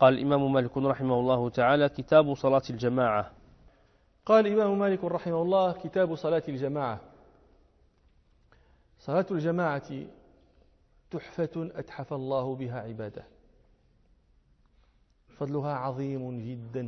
قال الإمام مالك رحمه الله تعالى: كتاب صلاة الجماعة. قال الإمام مالك رحمه الله: كتاب صلاة الجماعة. صلاة الجماعة تحفة أتحف الله بها عباده، فضلها عظيم جدا،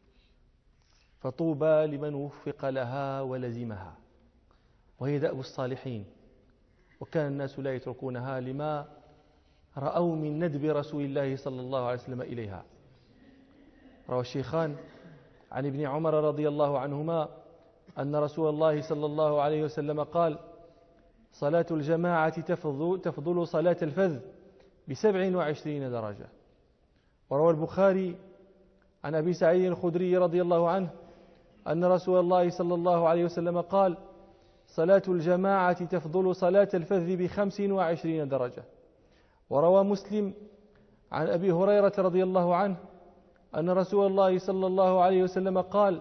فطوبى لمن وفق لها ولزمها، وهي دأب الصالحين، وكان الناس لا يتركونها لما رأوا من ندب رسول الله صلى الله عليه وسلم إليها. روى الشيخان عن ابن عمر رضي الله عنهما أن رسول الله صلى الله عليه وسلم قال: صلاة الجماعة تفضل صلاة الفذ ب27 درجة. وروى البخاري عن أبي سعيد الخدري رضي الله عنه أن رسول الله صلى الله عليه وسلم قال: صلاة الجماعة تفضل صلاة الفذ ب25 درجة. وروى مسلم عن أبي هريرة رضي الله عنه أن رسول الله صلى الله عليه وسلم قال: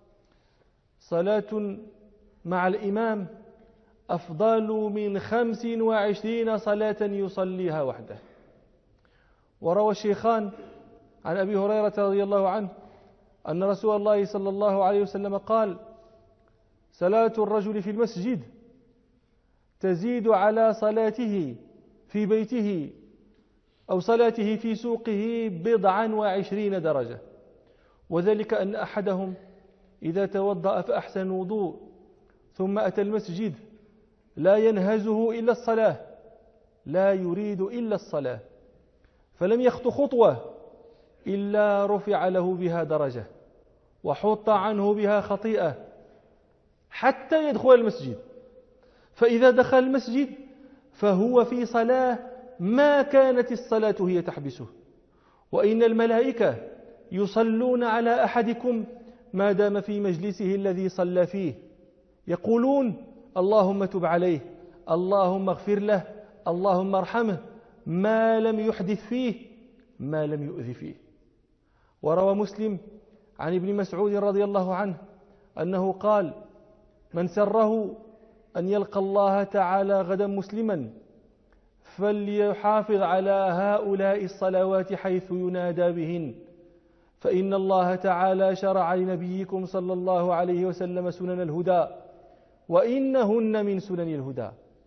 صلاة مع الإمام أفضل من 25 صلاة يصليها وحده. وروى الشيخان عن أبي هريرة رضي الله عنه أن رسول الله صلى الله عليه وسلم قال: صلاة الرجل في المسجد تزيد على صلاته في بيته أو صلاته في سوقه 27 درجة، وذلك أن أحدهم إذا توضأ فأحسن الوضوء ثم أتى المسجد لا ينهزه إلا الصلاة، لا يريد إلا الصلاة، فلم يخط خطوة إلا رفع له بها درجة وحط عنه بها خطيئة حتى يدخل المسجد. فإذا دخل المسجد فهو في صلاة ما كانت الصلاة هي تحبسه. وإن الملائكة يصلون على أحدكم ما دام في مجلسه الذي صلى فيه، يقولون: اللهم تب عليه، اللهم اغفر له، اللهم ارحمه، ما لم يحدث فيه، ما لم يؤذ فيه. وروى مسلم عن ابن مسعود رضي الله عنه أنه قال: من سره أن يلقى الله تعالى غدا مسلما فليحافظ على هؤلاء الصلوات حيث ينادى بهن، فإن الله تعالى شرع لنبيكم صلى الله عليه وسلم سنن الهدى، وإنهن من سنن الهدى.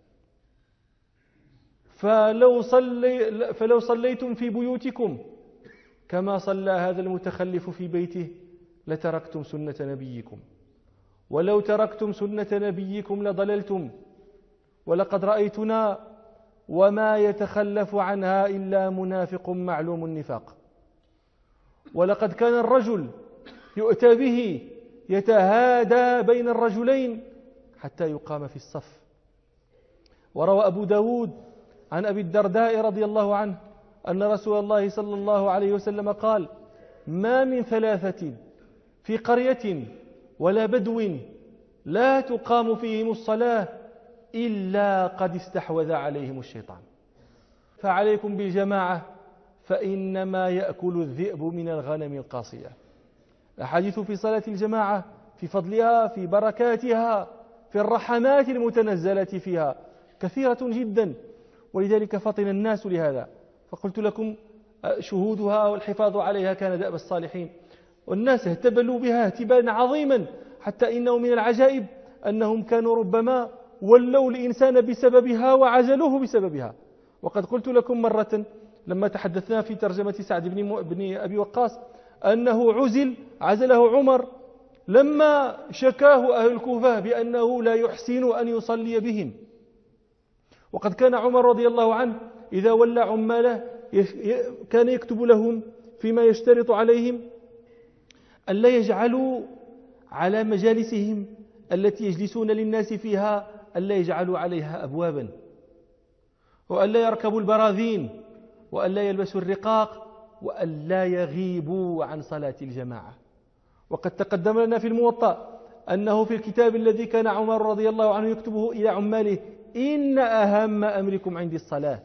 فلو صليتم في بيوتكم كما صلى هذا المتخلف في بيته لتركتم سنة نبيكم، ولو تركتم سنة نبيكم لضللتم، ولقد رأيتنا وما يتخلف عنها إلا منافق معلوم النفاق. ولقد كان الرجل يؤتى به يتهادى بين الرجلين حتى يقام في الصف. وروى أبو داود عن أبي الدرداء رضي الله عنه أن رسول الله صلى الله عليه وسلم قال: ما من ثلاثة في قرية ولا بدو لا تقام فيهم الصلاة إلا قد استحوذ عليهم الشيطان، فعليكم بالجماعة فإنما يأكل الذئب من الغنم القاصية. الحديث في صلاة الجماعة، في فضلها، في بركاتها، في الرحمات المتنزلة فيها كثيرة جدا، ولذلك فطن الناس لهذا. فقلت لكم شهودها والحفاظ عليها كان دأب الصالحين، والناس اهتبلوا بها اهتبالا عظيما، حتى إنه من العجائب أنهم كانوا ربما ولوا الإنسان بسببها وعزلوه بسببها. وقد قلت لكم مرة لما تحدثنا في ترجمة سعد بن أبي وقاص أنه عزله عمر لما شكاه أهل الكوفة بأنه لا يحسن أن يصلي بهم. وقد كان عمر رضي الله عنه إذا ولى عماله كان يكتب لهم فيما يشترط عليهم ألا يجعلوا على مجالسهم التي يجلسون للناس فيها ألا يجعلوا عليها أبوابا، وألا يركبوا البراذين، وألا يلبسوا الرقاق، وألا يغيبوا عن صلاة الجماعة. وقد تقدم لنا في الموطأ أنه في الكتاب الذي كان عمر رضي الله عنه يكتبه إلى عماله: إن أهم أمركم عندي الصلاة.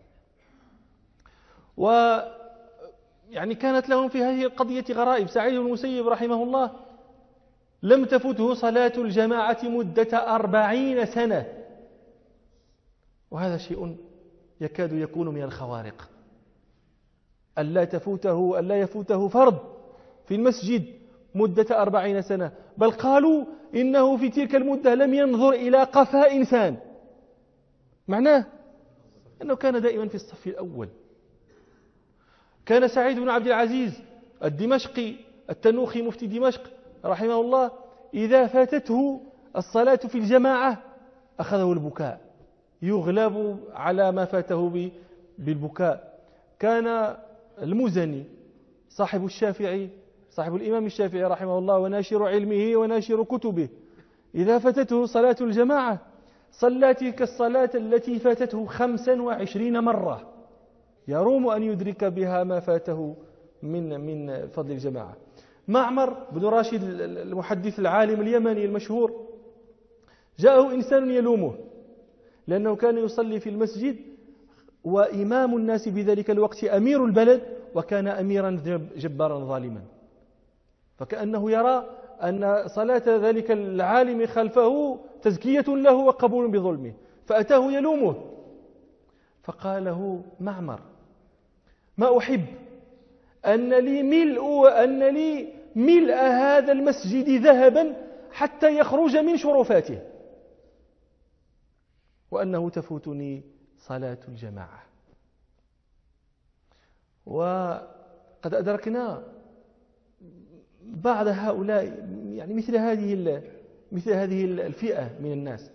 ويعني كانت لهم في هذه القضية غرائب. سعيد بن المسيب رحمه الله لم تفته صلاة الجماعة مدة 40 سنة، وهذا شيء يكاد يكون من الخوارق. ألا يفوته فرض في المسجد مدة 40 سنة، بل قالوا إنه في تلك المدة لم ينظر إلى قفا إنسان، معناه أنه كان دائما في الصف الأول. كان سعيد بن عبد العزيز الدمشقي التنوخي مفتي دمشق رحمه الله إذا فاتته الصلاة في الجماعة أخذه البكاء، يغلب على ما فاته بالبكاء. كان المزني صاحب الإمام الشافعي رحمه الله وناشر علمه وناشر كتبه، إذا فاتته صلاة الجماعة صلى تلك الصلاة التي فاتته 25 مرة، يروم أن يدرك بها ما فاته من فضل الجماعة. معمر بن راشد المحدث العالم اليمني المشهور جاءه إنسان يلومه لأنه كان يصلي في المسجد وإمام الناس بذلك الوقت أمير البلد، وكان أميرا جبارا ظالما، فكأنه يرى أن صلاة ذلك العالم خلفه تزكية له وقبول بظلمه، فأتاه يلومه. فقال له معمر: ما أحب أن لي ملء هذا المسجد ذهبا حتى يخرج من شرفاته، وأنه تفوتني صلاة الجماعة. وقد أدركنا بعض هؤلاء، يعني مثل هذه الفئة من الناس.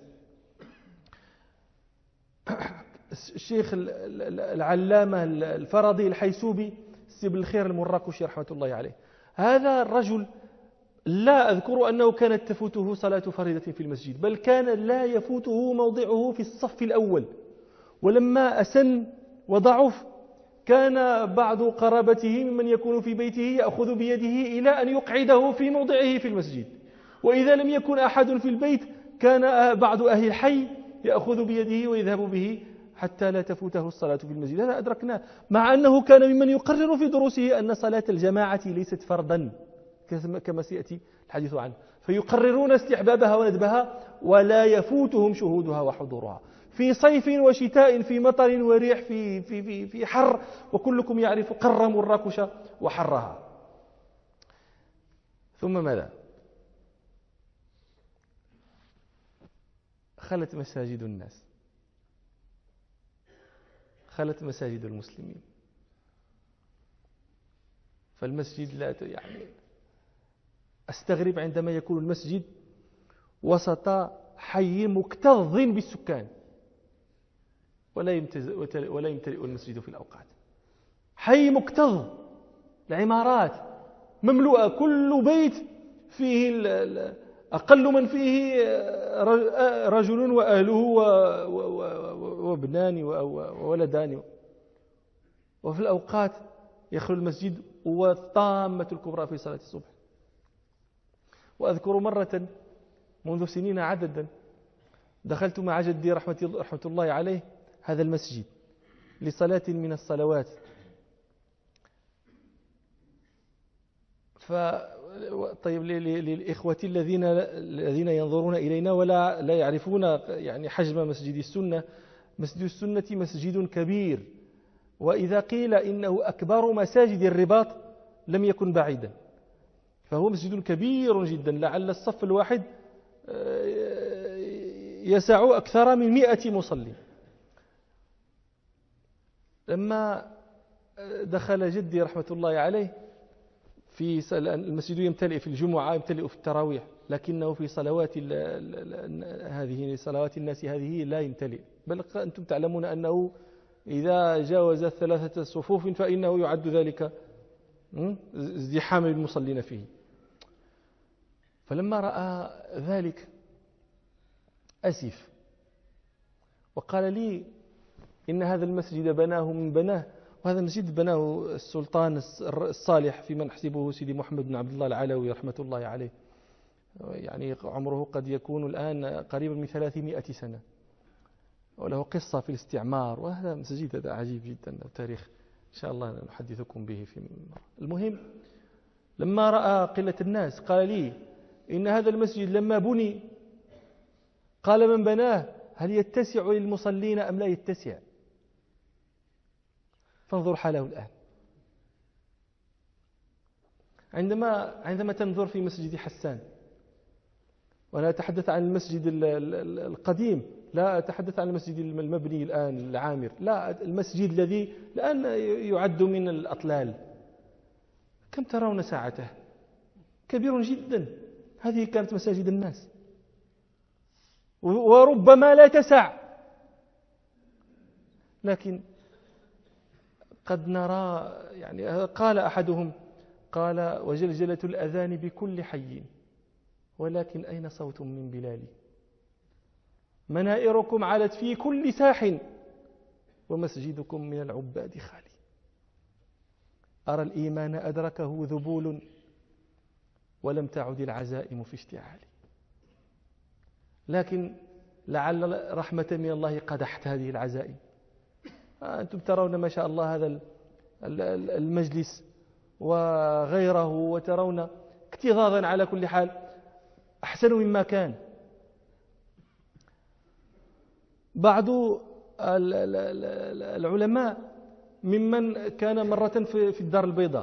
الشيخ العلامة الفرضي الحيسوبي سيب الخير المراكشي رحمة الله عليه، هذا الرجل لا أذكر أنه كانت تفوته صلاة فريضة في المسجد، بل كان لا يفوته موضعه في الصف الأول. ولما أسن وضعف كان بعض قرابته ممن يكون في بيته يأخذ بيده إلى أن يقعده في موضعه في المسجد، وإذا لم يكن أحد في البيت كان بعض أهل الحي يأخذ بيده ويذهب به حتى لا تفوته الصلاة في المسجد. هذا أدركناه، مع أنه كان ممن يقرر في دروسه أن صلاة الجماعة ليست فرضا كما سيأتي الحديث عنه، فيقررون استحبابها وندبها ولا يفوتهم شهودها وحضورها في صيف وشتاء، في مطر وريح، في حر، وكلكم يعرف قر مراكش وحرها. ثم ماذا؟ خلت مساجد الناس، خلت مساجد المسلمين، فالمسجد لا يعني أستغرب عندما يكون المسجد وسط حي مكتظ بالسكان ولا يمتلئ المسجد في الأوقات. حي مكتظ، العمارات مملوءة، كل بيت فيه أقل من فيه رجل وأهله وابنان وولدان، وفي الأوقات يخلو المسجد والطامة الكبرى في صلاة الصبح. وأذكر مرة منذ سنين عددا دخلت مع جدي رحمة الله عليه هذا المسجد لصلاة من الصلوات، طيب للإخوة الذين ينظرون إلينا ولا لا يعرفون يعني حجم مسجد السنة، مسجد السنة مسجد كبير، وإذا قيل إنه أكبر مساجد الرباط لم يكن بعيدا، فهو مسجد كبير جدا، لعل الصف الواحد يسع أكثر من 100 مصلي. لما دخل جدي رحمة الله عليه في المسجد يمتلئ في الجمعة، يمتلئ في التراويح، لكنه في صلوات هذه صلوات الناس هذه لا يمتلئ، بل أنتم تعلمون أنه إذا جاوز 3 صفوف فإنه يعد ذلك ازدحام المصلين فيه. فلما رأى ذلك أسف وقال لي إن هذا المسجد بناه من بناه، وهذا المسجد بناه السلطان الصالح في من نحسبه سيدي محمد بن عبد الله العلوي رحمة الله عليه، يعني عمره قد يكون الآن قريبا من 300 سنة، وله قصة في الاستعمار، وهذا مسجد هذا عجيب جدا، تاريخ إن شاء الله نحدثكم به في المهم. لما رأى قلة الناس قال لي إن هذا المسجد لما بني قال من بناه هل يتسع للمصلين أم لا يتسع؟ فانظر حاله الآن، عندما تنظر في مسجد حسان، وأنا أتحدث عن المسجد القديم، لا أتحدث عن المسجد المبني الآن العامر، لا، المسجد الذي الآن يعد من الأطلال، كم ترون ساعته؟ كبير جدا. هذه كانت مساجد الناس، وربما لا تسع، لكن قد نرى، يعني قال أحدهم، قال: وجلجلة الأذان بكل حي، ولكن أين صوت من بلال؟ منائركم علت في كل ساح، ومسجدكم من العباد خالي. أرى الإيمان أدركه ذبول، ولم تعد العزائم في اشتعال. لكن لعل رحمة من الله قدحت هذه العزائم. أنتم ترون ما شاء الله هذا المجلس وغيره، وترون اكتظاظا على كل حال أحسن مما كان. بعض العلماء ممن كان مرة في الدار البيضاء،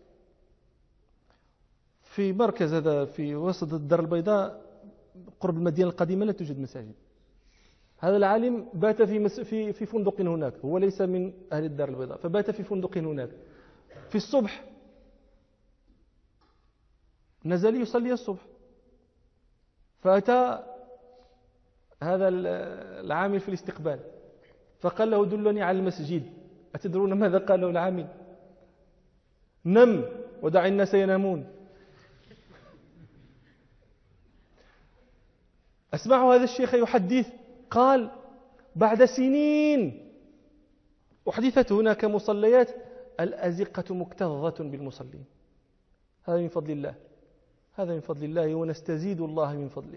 في مركز هذا في وسط الدار البيضاء قرب المدينة القديمة لا توجد مساجد. هذا العالم بات في فندق هناك، هو ليس من أهل الدار البيضاء، فبات في فندق هناك. في الصبح نزل يصلي الصبح، فأتى هذا العامل في الاستقبال فقال له: دلني على المسجد. أتدرون ماذا قال له العامل؟ نم ودع الناس ينامون. أسمع هذا الشيخ يحدث، قال: بعد سنين أحدثت هناك مصليات، الأزقة مكتظة بالمصلين. هذا من فضل الله، هذا من فضل الله، ونستزيد الله من فضله.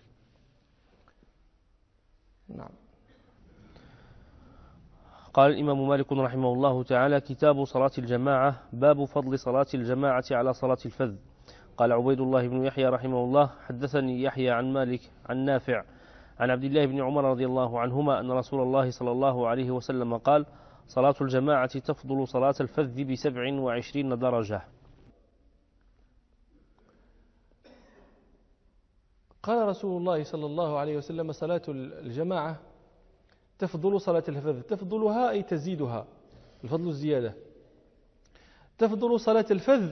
نعم. قال الإمام مالك رحمه الله تعالى: كتاب صلاة الجماعة، باب فضل صلاة الجماعة على صلاة الفذ. قال عبيد الله بن يحيى رحمه الله: حدثني يحيى عن مالك عن نافع عن عبد الله بن عمر رضي الله عنهما أن رسول الله صلى الله عليه وسلم قال: صلاة الجماعة تفضل صلاة الفذ ب27 درجة. قال رسول الله صلى الله عليه وسلم: صلاة الجماعة تفضل صلاة الفذ. تفضلها أي تزيدها، الفضل الزيادة. تفضل صلاة الفذ،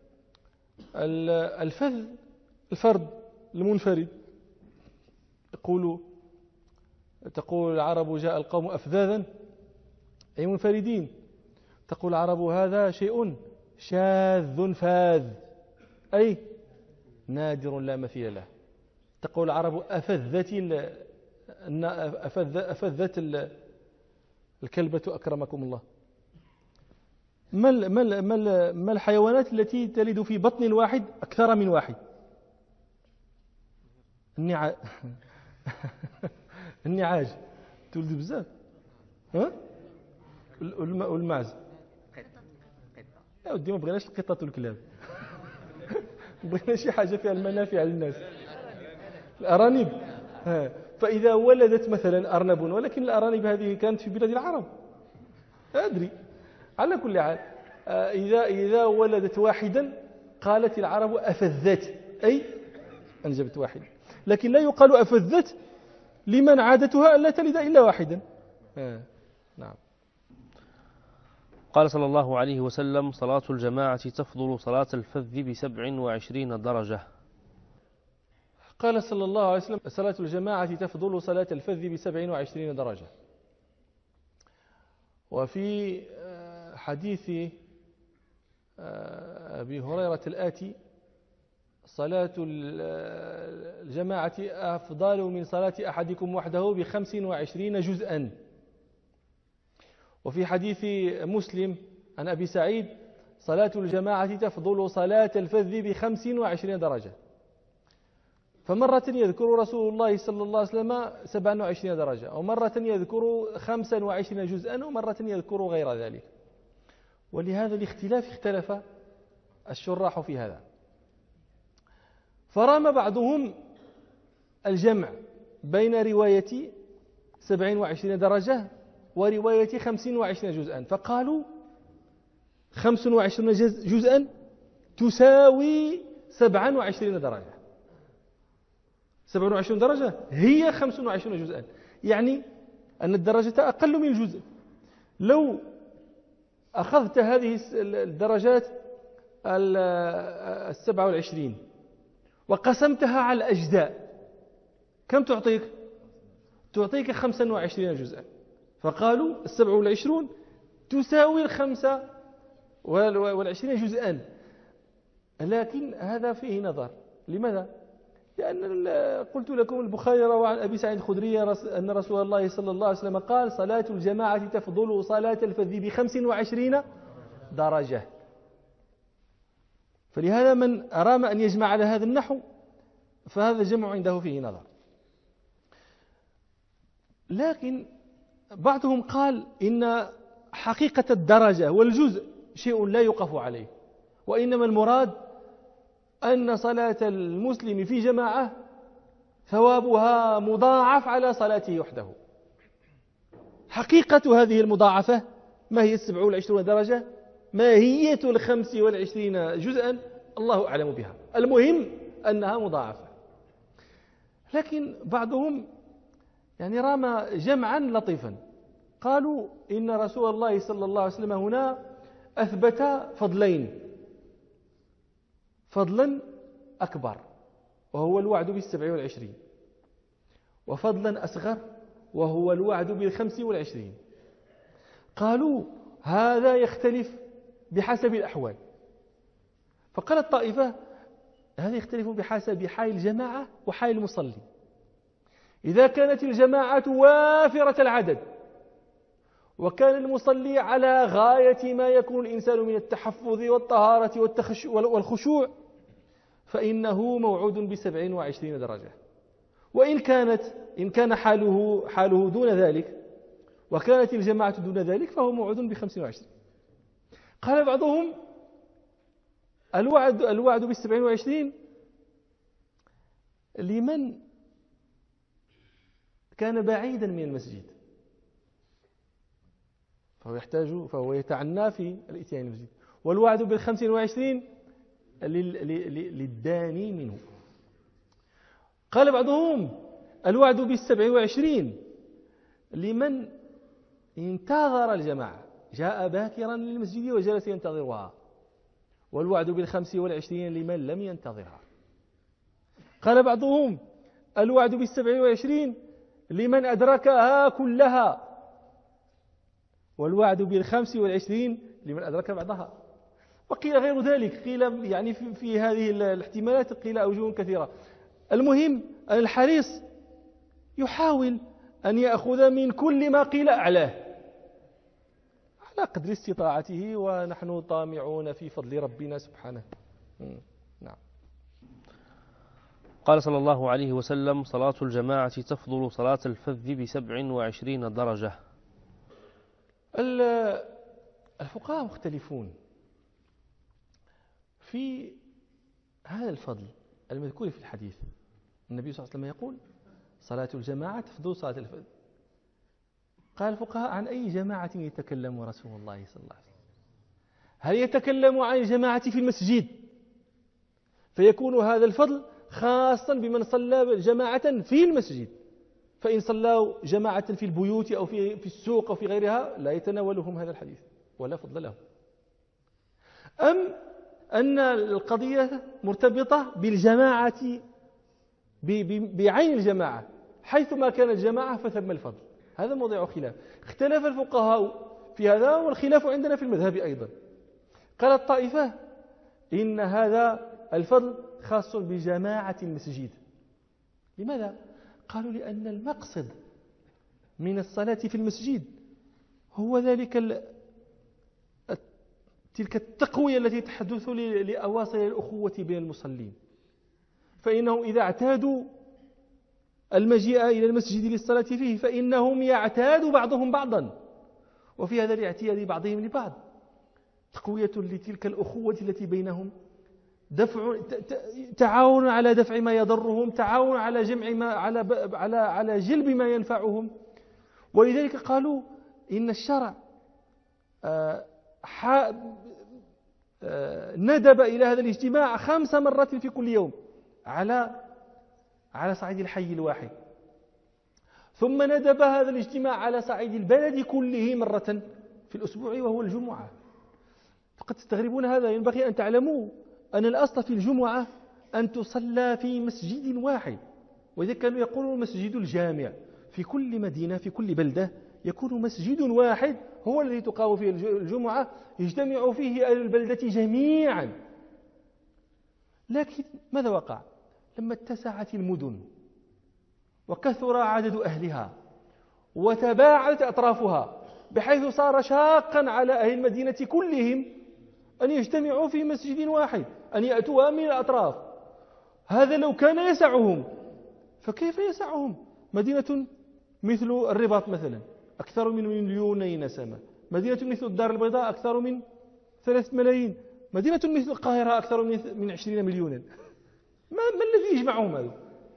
الفذ الفرد المنفرد. تقول العرب: جاء القوم أفذاذا، أي منفردين. تقول العرب: هذا شيء شاذ فاذ، أي نادر لا مثيل له. تقول العرب: أفذت الكلبة أكرمكم الله. ما الحيوانات التي تلد في بطن واحد أكثر من واحد؟ النعاج تولد بزاف، ها؟ والمعز. يا ودي ما بغيناش القطط والكلاب، بغينا شي حاجة فيها المنافع للناس. الأرانب، فإذا ولدت مثلا أرنب، ولكن الأرانب هذه كانت في بلاد العرب، لا أدري. على كل حال، إذا ولدت واحدا قالت العرب: أفذت، أي أنجبت واحد. لكن لا يقال أفذت لمن عادتها أن لا تلد إلا واحدا. نعم. قال صلى الله عليه وسلم: صلاة الجماعة تفضل صلاة الفذ ب27 درجة. قال صلى الله عليه وسلم: صلاة الجماعة تفضل صلاة الفذ ب27 درجة. وفي حديث أبي هريرة الآتي: صلاة الجماعة أفضل من صلاة أحدكم وحده ب25 جزءا. وفي حديث مسلم عن أبي سعيد: صلاة الجماعة تفضل صلاة الفذ ب25 درجة. فمرة يذكر رسول الله صلى الله عليه وسلم 27 درجة، ومرة يذكر 25 جزءا، ومرة يذكر غير ذلك. ولهذا الاختلاف اختلف الشراح في هذا، فرام بعضهم الجمع بين رواية 27 درجة ورواية 25 جزءا، فقالوا 25 جزءا تساوي 27 درجة. 27 درجة هي 25 جزءا، يعني أن الدرجة أقل من الجزء. لو أخذت هذه الدرجات 27 وقسمتها على الأجزاء كم تعطيك؟ تعطيك 25 جزءا. فقالوا 27 تساوي 25 جزءا. لكن هذا فيه نظر. لماذا؟ لأن قلت لكم البخاري روى عن أبي سعيد الخدري أن رسول الله صلى الله عليه وسلم قال: صلاة الجماعة تفضل صلاة الفذ ب25 درجة. فلهذا من أرام أن يجمع على هذا النحو فهذا الجمع عنده فيه نظر. لكن بعضهم قال إن حقيقة الدرجة والجزء شيء لا يوقف عليه، وإنما المراد أن صلاة المسلم في جماعة ثوابها مضاعف على صلاته وحده. حقيقة هذه المضاعفة ما هي 27 درجة؟ ماهية 25 جزءا الله أعلم بها، المهم أنها مضاعفة. لكن بعضهم يعني رام جمعا لطيفا، قالوا إن رسول الله صلى الله عليه وسلم هنا أثبت فضلين: فضلا أكبر وهو الوعد بال27، وفضلا أصغر وهو الوعد بال25. قالوا هذا يختلف بحسب الأحوال. فقال الطائفة هذا يختلف بحسب حال الجماعة وحال المصلي. إذا كانت الجماعة وافرة العدد وكان المصلي على غاية ما يكون الإنسان من التحفظ والطهارة والخشوع فإنه موعود ب27 درجة. وإن كان حاله دون ذلك وكانت الجماعة دون ذلك فهو موعود ب25. قال بعضهم الوعد ب27 لمن كان بعيدا من المسجد فهو يتعنى في الاتيان المسجد، والوعد بال25 للداني منه. قال بعضهم الوعد بال27 لمن انتظر الجماعة، جاء باكرا للمسجد وجلس ينتظرها، والوعد بال25 لمن لم ينتظرها. قال بعضهم الوعد بال27 لمن أدركها كلها، والوعد بال25 لمن أدرك بعضها. وقيل غير ذلك، قيل يعني في هذه الاحتمالات قيل أوجه كثيرة. المهم أن الحريص يحاول أن يأخذ من كل ما قيل أعلاه على قدر استطاعته، ونحن طامعون في فضل ربنا سبحانه. نعم. قال صلى الله عليه وسلم: صلاة الجماعة تفضل صلاة الفذ ب27 درجة. الفقهاء مختلفون في هذا الفضل المذكور في الحديث. النبي صلى الله عليه وسلم يقول: صلاة الجماعة تفضل صلاة الفذ. قال الفقهاء: عن أي جماعة يتكلم رسول الله صلى الله عليه وسلم؟ هل يتكلم عن الجماعة في المسجد فيكون هذا الفضل خاصا بمن صلى جماعة في المسجد، فإن صلوا جماعة في البيوت أو في السوق أو في غيرها لا يتناولهم هذا الحديث ولا فضل لهم؟ أم أن القضية مرتبطة بالجماعة بعين الجماعة، حيثما كانت الجماعة فثم الفضل؟ هذا موضع خلاف، اختلف الفقهاء في هذا، والخلاف عندنا في المذهب أيضا. قال الطائفة إن هذا الفضل خاص بجماعة المسجد. لماذا؟ قالوا لأن المقصد من الصلاة في المسجد هو تلك التقوية التي تحدث لأواصر الأخوة بين المصلين، فإنهم إذا اعتادوا المجيء إلى المسجد للصلاة فيه فإنهم يعتاد بعضهم بعضا، وفي هذا الاعتياد بعضهم لبعض تقوية لتلك الأخوة التي بينهم، تعاون على دفع ما يضرهم، تعاون على جمع ما على جلب ما ينفعهم. ولذلك قالوا إن الشرع ندب إلى هذا الاجتماع 5 مرات في كل يوم على صعيد الحي الواحد، ثم ندب هذا الاجتماع على صعيد البلد كله مرة في الأسبوع وهو الجمعة. فقد تستغربون هذا. ينبغي أن تعلموا أن الأصل في الجمعة أن تصلى في مسجد واحد، وإذا كانوا يقولون مسجد الجامع. في كل مدينة في كل بلدة يكون مسجد واحد هو الذي تقام فيه الجمعة، يجتمع فيه أهل البلدة جميعا. لكن ماذا وقع؟ لما اتسعت المدن وكثر عدد أهلها وتباعدت أطرافها بحيث صار شاقا على أهل المدينة كلهم أن يجتمعوا في مسجد واحد، أن يأتوا من الأطراف. هذا لو كان يسعهم، فكيف يسعهم؟ مدينة مثل الرباط مثلا أكثر من 2,000,000 نسمة، مدينة مثل الدار البيضاء أكثر من 3 ملايين، مدينة مثل القاهرة أكثر من 20 مليونا. ما الذي يجمعهم هذا؟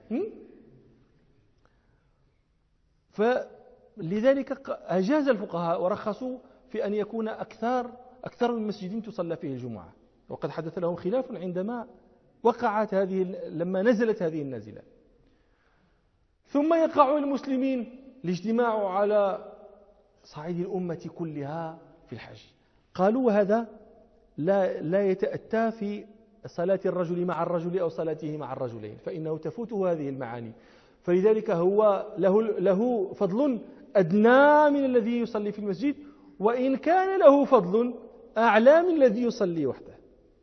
فلذلك أجاز الفقهاء ورخصوا في أن يكون أكثر من مسجد تصلى فيه الجمعة. وقد حدث لهم خلاف عندما لما نزلت هذه النازلة. ثم يقع المسلمين الاجتماع على صعيد الأمة كلها في الحج. قالوا هذا لا يتأتى في صلاة الرجل مع الرجل أو صلاته مع الرجلين، فإنه تفوته هذه المعاني. فلذلك هو له فضل أدنى من الذي يصلي في المسجد، وإن كان له فضل أعلى من الذي يصلي وحده.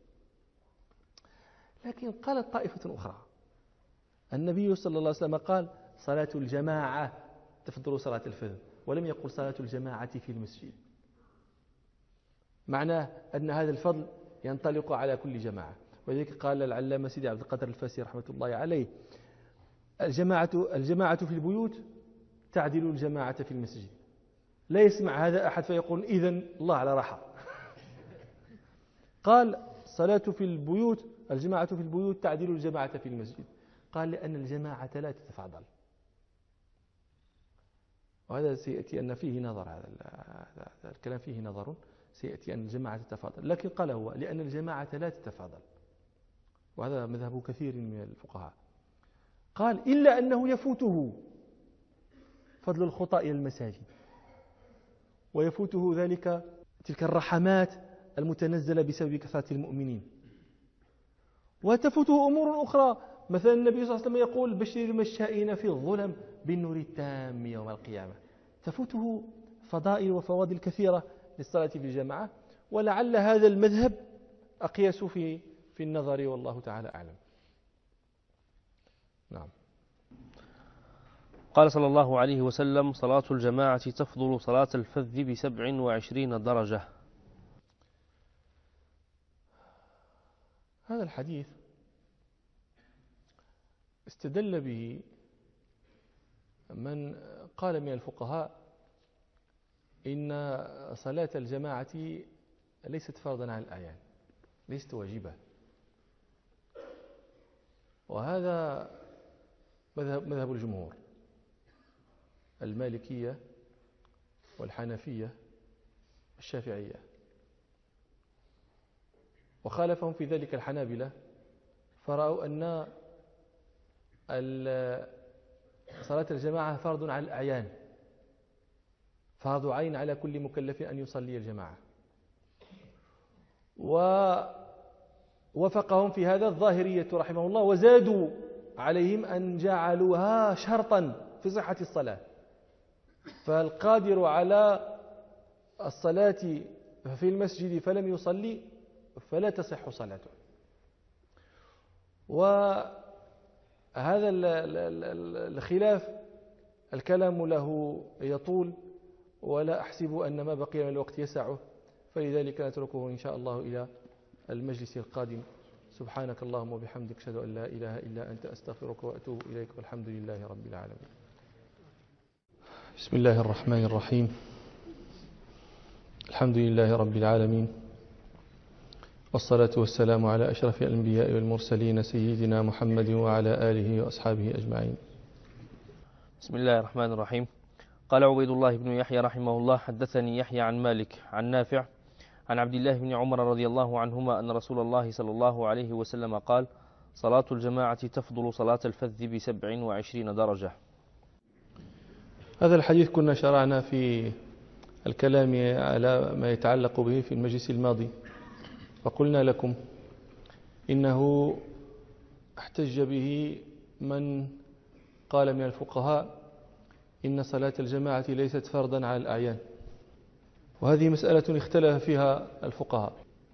لكن قالت طائفة أخرى، النبي صلى الله عليه وسلم قال صلاة الجماعة تفضل صلاة الفذ، ولم يقل صلاة الجماعة في المسجد. معناه أن هذا الفضل ينطلق على كل جماعة. ولذلك قال العلامة سيدي عبد القادر الفاسي رحمة الله عليه: الجماعة في البيوت تعدل الجماعة في المسجد. لا يسمع هذا أحد فيقول إذن الله على راحة. قال الصلاة في البيوت، الجماعة في البيوت تعدل الجماعة في المسجد. قال لأن الجماعة لا تتفاضل. وهذا سيأتي أن فيه نظر، هذا الكلام فيه نظر، سيأتي أن الجماعة تتفاضل. لكن قال هو لأن الجماعة لا تتفاضل، وهذا مذهب كثير من الفقهاء. قال إلا أنه يفوته فضل الخطى إلى المساجد، ويفوته تلك الرحمات المتنزلة بسبب كثرة المؤمنين، وتفوته أمور أخرى. مثلا النبي صلى الله عليه وسلم يقول: بشر المشائين في الظلم بالنور التام يوم القيامة. تفوته فضائل وفواضل كثيرة للصلاة في الجماعة، ولعل هذا المذهب أقيس في النظر، والله تعالى أعلم. نعم. قال صلى الله عليه وسلم: صلاة الجماعة تفضل صلاة الفذ ب27 درجة. هذا الحديث استدل به من قال من الفقهاء إن صلاة الجماعة ليست فرضا على الأعيان، ليست واجبة. وهذا مذهب الجمهور، المالكية والحنفية والشافعية. وخالفهم في ذلك الحنابلة، فرأوا أن صلاة الجماعة فرض على الأعيان، فرض عين على كل مكلف أن يصلي الجماعة. ووافقهم في هذا الظاهرية رحمه الله، وزادوا عليهم أن جعلوها شرطا في صحة الصلاة. فالقادر على الصلاة في المسجد فلم يصلي فلا تصح صلاته. وهذا الخلاف الكلام له يطول، ولا أحسب أن ما بقي من الوقت يسعه، فلذلك نتركه إن شاء الله إلى المجلس القادم. سبحانك اللهم وبحمدك، أشهد أن لا إله إلا أنت، أستغفرك وأتوب إليك، والحمد لله رب العالمين. بسم الله الرحمن الرحيم. الحمد لله رب العالمين، والصلاة والسلام على أشرف الأنبياء والمرسلين، سيدنا محمد وعلى آله وأصحابه أجمعين. بسم الله الرحمن الرحيم. قال عبيد الله بن يحيى رحمه الله: حدثني يحيى عن مالك عن نافع عن عبد الله بن عمر رضي الله عنهما أن رسول الله صلى الله عليه وسلم قال: صلاة الجماعة تفضل صلاة الفذ ب27 درجة. هذا الحديث كنا شرعنا في الكلام على ما يتعلق به في المجلس الماضي، فقلنا لكم إنه احتج به من قال من الفقهاء إن صلاة الجماعة ليست فرضا على الأعيان، وهذه مسألة اختلف فيها الفقهاء.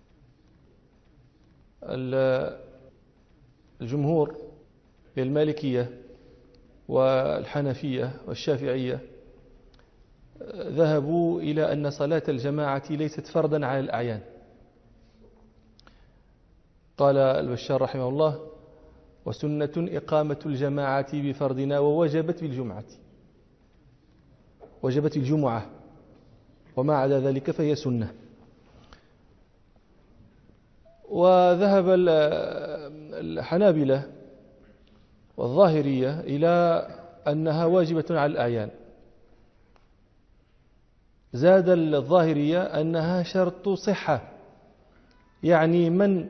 الجمهور المالكية والحنفية والشافعية ذهبوا إلى أن صلاة الجماعة ليست فرضا على الأعيان. قال البشار رحمه الله: وسنة إقامة الجماعة بفرضنا ووجبت بالجمعة، وجبت الجمعة، وما عدا ذلك فهي سنة. وذهب الحنابلة والظاهرية إلى أنها واجبة على الأعيان. زاد الظاهرية أنها شرط صحة، يعني من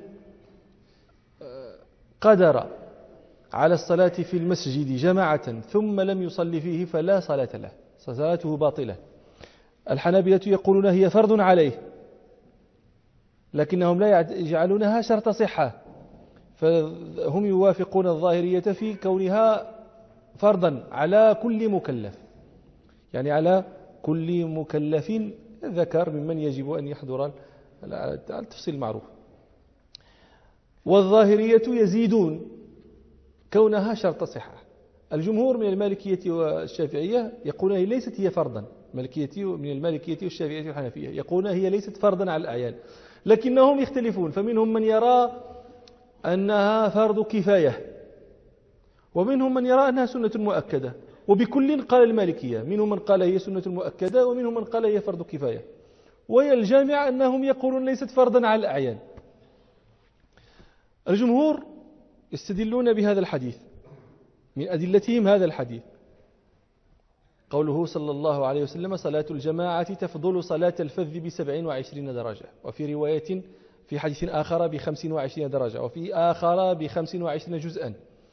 قدر على الصلاة في المسجد جماعة ثم لم يصلي فيه فلا صلاة له، صلاته باطلة. الحنابلة يقولون هي فرض عليه، لكنهم لا يجعلونها شرط صحة، فهم يوافقون الظاهرية في كونها فرضا على كل مكلف، يعني على كل مكلف ذكر ممن يجب أن يحضر التفصيل المعروف. والظاهرية يزيدون كونها شرط صحة. الجمهور من المالكية والشافعية يقولون هي ليست هي فرضا، من المالكية والشافعية والحنفية يقولون هي ليست فرضا على الأعيان، لكنهم يختلفون، فمنهم من يرى أنها فرض كفاية، ومنهم من يرى أنها سنة مؤكدة. وبكل قال المالكية، منهم من قال هي سنة مؤكدة، ومنهم من قال هي فرض كفاية. وهي الجامعة أنهم يقولون ليست فرضا على الأعيان. الجمهور يستدلون بهذا الحديث، من أدلتهم هذا الحديث قوله صلى الله عليه وسلم: صلاة الجماعة تفضل صلاة الفذ ب27 درجة، وفي رواية في حديث آخر ب25 درجة، وفي آخر ب25 جزءا.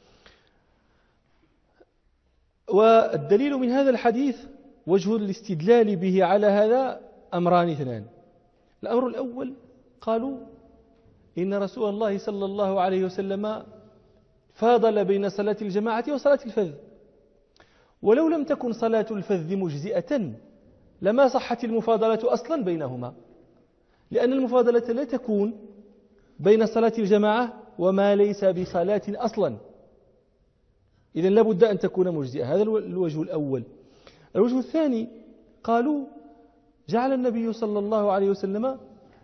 والدليل من هذا الحديث وجه الاستدلال به على هذا أمران اثنان. الأمر الأول، قالوا إن رسول الله صلى الله عليه وسلم فاضل بين صلاة الجماعة وصلاة الفذ، ولو لم تكن صلاة الفذ مجزئة لما صحت المفاضلة أصلا بينهما، لأن المفاضلة لا تكون بين صلاة الجماعة وما ليس بصلاة أصلا، إذن لابد أن تكون مجزئة. هذا الوجه الأول. الوجه الثاني، قالوا جعل النبي صلى الله عليه وسلم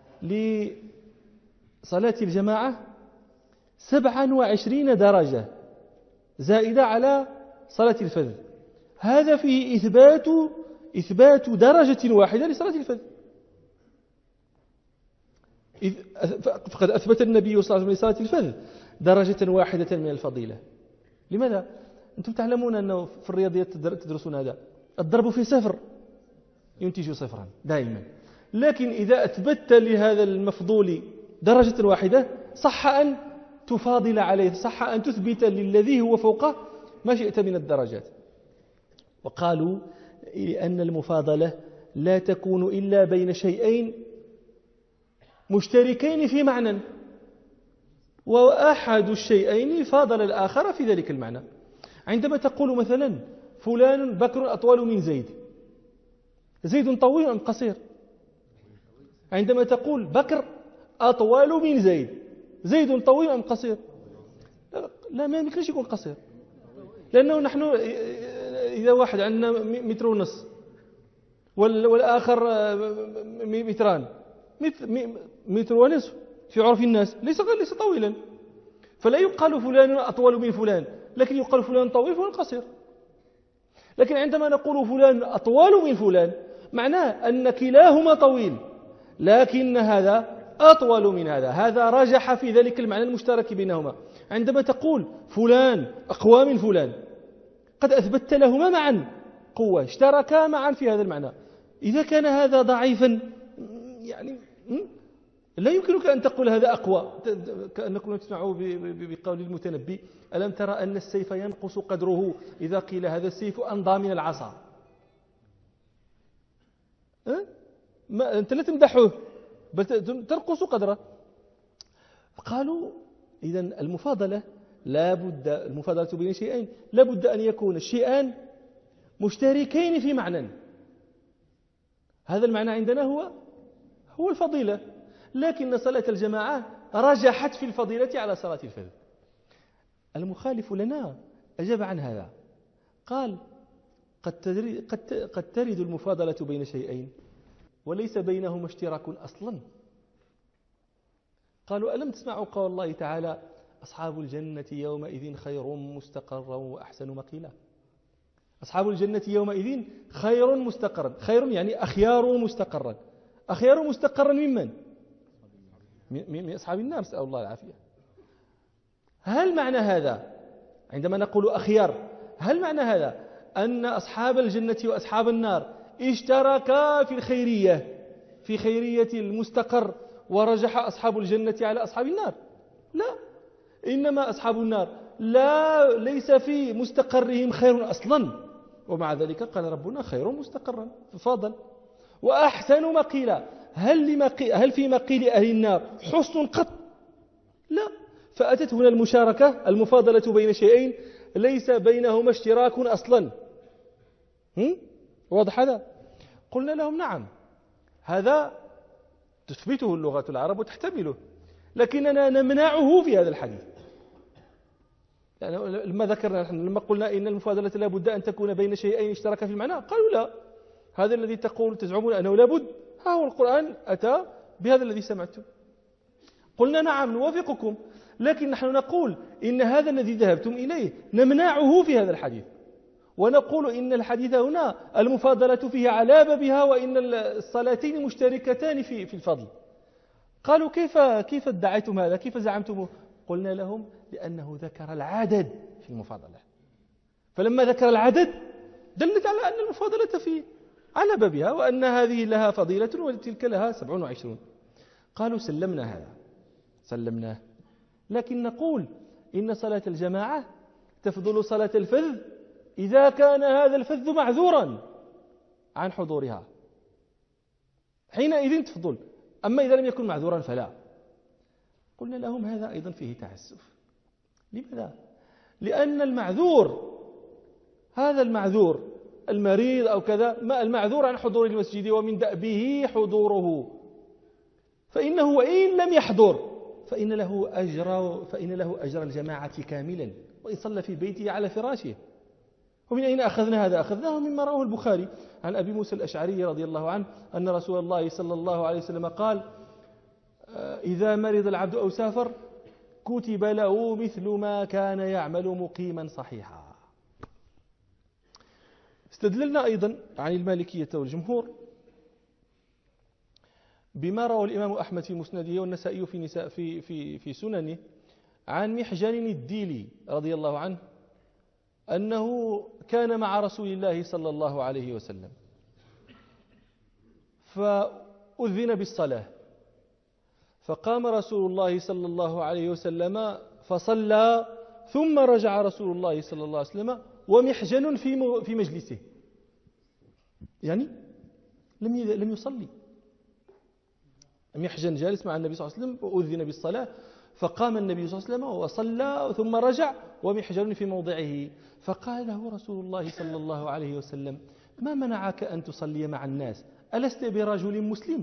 لصلاة الجماعة 27 درجة زائدة على صلاة الفذ، هذا فيه إثبات درجة واحدة لصلاة الفذ. فقد أثبت النبي صلى الله عليه وسلم لصلاة الفذ درجة واحدة من الفضيلة. لماذا؟ أنتم تعلمون أنه في الرياضيات تدرسون هذا، الضرب في صفر ينتج صفرا دائما، لكن إذا أثبت لهذا المفضول درجة واحدة صح أن تفاضل عليه، صح أن تثبت للذي هو فوقه ما شئت من الدرجات. وقالوا لأن المفاضلة لا تكون إلا بين شيئين مشتركين في معنى، وأحد الشيئين فاضل الآخر في ذلك المعنى. عندما تقول مثلا فلان بكر أطول من زيد، زيد طويل أم قصير؟ عندما تقول بكر أطول من زيد، زيد طويل أم قصير؟ لا، ما يمكنش يكون قصير، لأنه نحن إذا واحد عندنا 1.5 متر والآخر 2 متران، 1.5 متر في عرف الناس ليس طويلا، فلا يقال فلان أطول من فلان، لكن يقال فلان طويل فلان قصير. لكن عندما نقول فلان أطول من فلان معناه أن كلاهما طويل، لكن هذا أطول من هذا، هذا رجح في ذلك المعنى المشترك بينهما. عندما تقول فلان أقوى من فلان قد أثبت لهما معا قوة، اشتركا معا في هذا المعنى. إذا كان هذا ضعيفا يعني لا يمكنك أن تقول هذا أقوى، كأنكم تسمعوا بقول المتنبي: ألم ترى أن السيف ينقص قدره إذا قيل هذا السيف أنضى من العصا؟ أنت لا تمدحه بل تنقص قدره. قالوا إذن المفاضلة بين شيئين لا بد أن يكون الشيئان مشتركين في معنى. هذا المعنى عندنا هو الفضيلة، لكن صلاة الجماعة رجحت في الفضيلة على صلاة الفذ. المخالف لنا أجاب عن هذا، قال: قد ترد المفاضلة بين شيئين وليس بينهما اشتراك أصلا. قالوا: ألم تسمعوا قول الله تعالى: أصحاب الجنة يومئذ خير مستقرا وأحسن مقيلا؟ أصحاب الجنة يومئذ خير مستقرا، خير يعني أخيار مستقرا. أخيار مستقرا ممن؟ من أصحاب النار، نسأل الله العافية. هل معنى هذا عندما نقول أخيار، هل معنى هذا أن أصحاب الجنة وأصحاب النار اشتركا في خيرية المستقر ورجح أصحاب الجنة على أصحاب النار؟ لا، إنما أصحاب النار ليس في مستقرهم خير أصلا، ومع ذلك قال ربنا: خير مستقرا، فاضل. وأحسن مقيلا، هل في مقيل أهل النار حسن قط؟ لا، فأتت هنا المشاركة، المفاضلة بين شيئين ليس بينهما اشتراك أصلا. واضح هذا؟ قلنا لهم: نعم، هذا تثبته اللغة العرب وتحتمله، لكننا نمنعه في هذا الحديث. يعني لما ذكرنا نحن، لما قلنا إن المفاضلة لا بد أن تكون بين شيئين اشتركا في المعنى، قالوا: لا، هذا الذي تزعمون أنه لا بد، ها هو القرآن أتى بهذا الذي سمعتم. قلنا: نعم، نوافقكم، لكن نحن نقول إن هذا الذي ذهبتم إليه نمنعه في هذا الحديث، ونقول إن الحديث هنا المفاضلة فيه على بابها، وإن الصلاتين مشتركتان في الفضل. قالوا: كيف ادعيتم هذا؟ كيف زعمتموه؟ قلنا لهم: لأنه ذكر العدد في المفاضلة، فلما ذكر العدد دلت على أن المفاضلة فيه على بابها، وأن هذه لها فضيلة وتلك لها 27. قالوا: سلمنا هذا، سلمناه، لكن نقول إن صلاة الجماعة تفضل صلاة الفذ إذا كان هذا الفذ معذورا عن حضورها، حينئذ تفضل، أما إذا لم يكن معذورا فلا. قلنا لهم: هذا أيضا فيه تعسف. لماذا؟ لأن المعذور، هذا المعذور المريض أو كذا، ما المعذور عن حضور المسجد ومن دأبه حضوره، فإنه وإن لم يحضر فإن له أجر الجماعة كاملا وإن صلى في بيته على فراشه. ومن أين أخذنا هذا؟ أخذناه مما رواه البخاري عن أبي موسى الأشعري رضي الله عنه أن رسول الله صلى الله عليه وسلم قال: إذا مرض العبد أو سافر كتب له مثل ما كان يعمل مقيما صحيحا. استدللنا أيضا عن المالكية والجمهور بما روى الإمام أحمد في مسنده والنسائي في سننه عن محجن الديلي رضي الله عنه أنه كان مع رسول الله صلى الله عليه وسلم فأذن بالصلاة، فقام رسول الله صلى الله عليه وسلم فصلى، ثم رجع رسول الله صلى الله عليه وسلم ومحجن في مجلسه، يعني لم يصلي. محجن جالس مع النبي صلى الله عليه وسلم وأذن بالصلاة، فقام النبي صلى الله عليه وسلم وصلى ثم رجع ومحجن في موضعه، فقال له رسول الله صلى الله عليه وسلم: ما منعك أن تصلي مع الناس؟ ألست برجل مسلم؟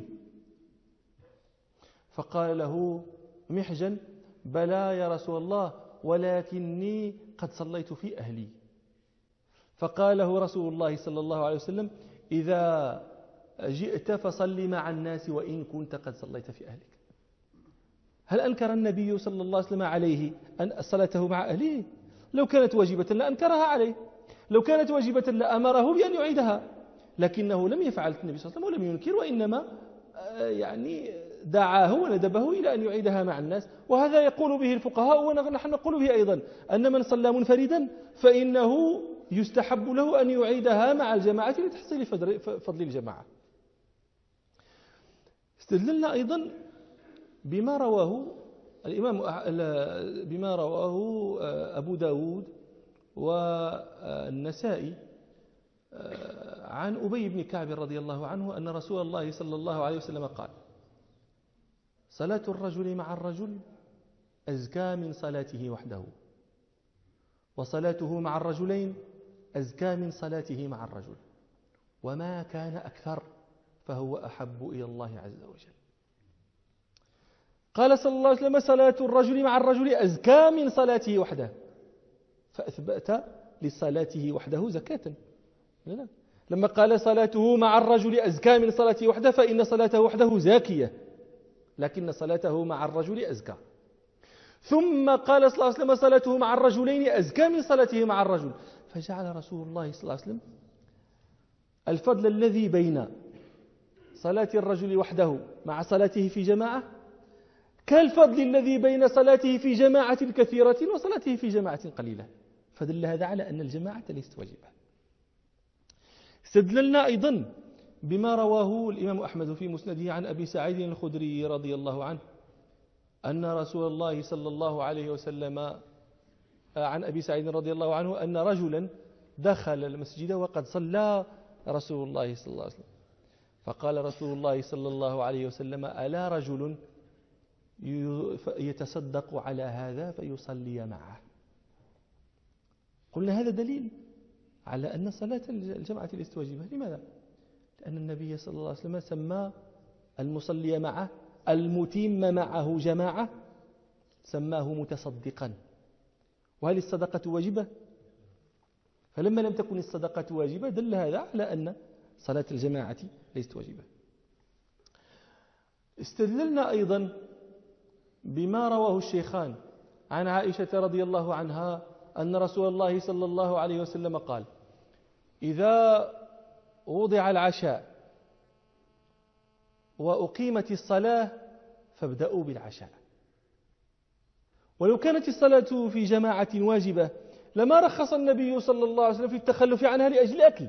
فقال له محجن: بلى يا رسول الله، ولكني قد صليت في أهلي. فقال له رسول الله صلى الله عليه وسلم: إذا جئت فصل مع الناس وإن كنت قد صليت في أهلك. هل أنكر النبي صلى الله عليه وسلم عليه أن صلاته مع أهله؟ لو كانت واجبة لأنكرها عليه، لو كانت واجبة لأمره بأن يعيدها، لكنه لم يفعل النبي صلى الله عليه وسلم ولم ينكر، وإنما دعاه وندبه إلى أن يعيدها مع الناس. وهذا يقول به الفقهاء ونحن نقول به أيضا، أن من صلى منفردا فإنه يستحب له أن يعيدها مع الجماعة لتحصيل فضل الجماعة. استدللنا أيضا بما رواه أبو داود والنسائي عن أبي بن كعب رضي الله عنه أن رسول الله صلى الله عليه وسلم قال: صلاة الرجل مع الرجل أزكى من صلاته وحده، وصلاته مع الرجلين أزكى من صلاته مع الرجل، وما كان أكثر فهو أحب إلى الله عز وجل. قال صلى الله عليه وسلم: صلاة الرجل مع الرجل أزكى من صلاته وحده، فأثبت لصلاته وحده زكاة. لا. لما قال صلاته مع الرجل أزكى من صلاته وحده فإن صلاته وحده زاكية، لكن صلاته مع الرجل أزكى. ثم قال صلى الله عليه وسلم: صلاته مع الرجلين أزكى من صلاته مع الرجل، فجعل رسول الله صلى الله عليه وسلم الفضل الذي بين صلاة الرجل وحده مع صلاته في جماعة كالفضل الذي بين صلاته في جماعة كثيرة وصلاته في جماعة قليلة، فدل هذا على أن الجماعة ليست واجبة. استدللنا أيضا بما رواه الإمام أحمد في مسنده عن أبي سعيد الخدري رضي الله عنه أن رسول الله صلى الله عليه وسلم عن أبي سعيد رضي الله عنه أن رجلا دخل المسجد وقد صلى رسول الله صلى الله عليه وسلم، فقال رسول الله صلى الله عليه وسلم: ألا رجل يتصدق على هذا فيصلي معه؟ قلنا هذا دليل على أن صلاة الجماعة ليست واجبة. لماذا؟ لأن النبي صلى الله عليه وسلم سمى المصلي معه المتم معه جماعة سماه متصدقا. وهل الصدقة واجبة؟ فلما لم تكن الصدقة واجبة دل هذا على أن صلاة الجماعة ليست واجبة. استدللنا أيضا بما رواه الشيخان عن عائشة رضي الله عنها أن رسول الله صلى الله عليه وسلم قال: إذا وضع العشاء وأقيمت الصلاة فابدأوا بالعشاء. ولو كانت الصلاة في جماعة واجبة لما رخص النبي صلى الله عليه وسلم في التخلف عنها لأجل الأكل.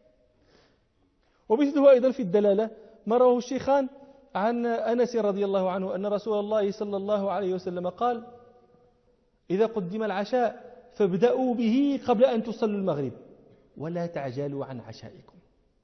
ومثله أيضا في الدلالة ما رواه الشيخان عن أنس رضي الله عنه أن رسول الله صلى الله عليه وسلم قال: إذا قدم العشاء فابدأوا به قبل أن تصلوا المغرب ولا تعجلوا عن عشائكم.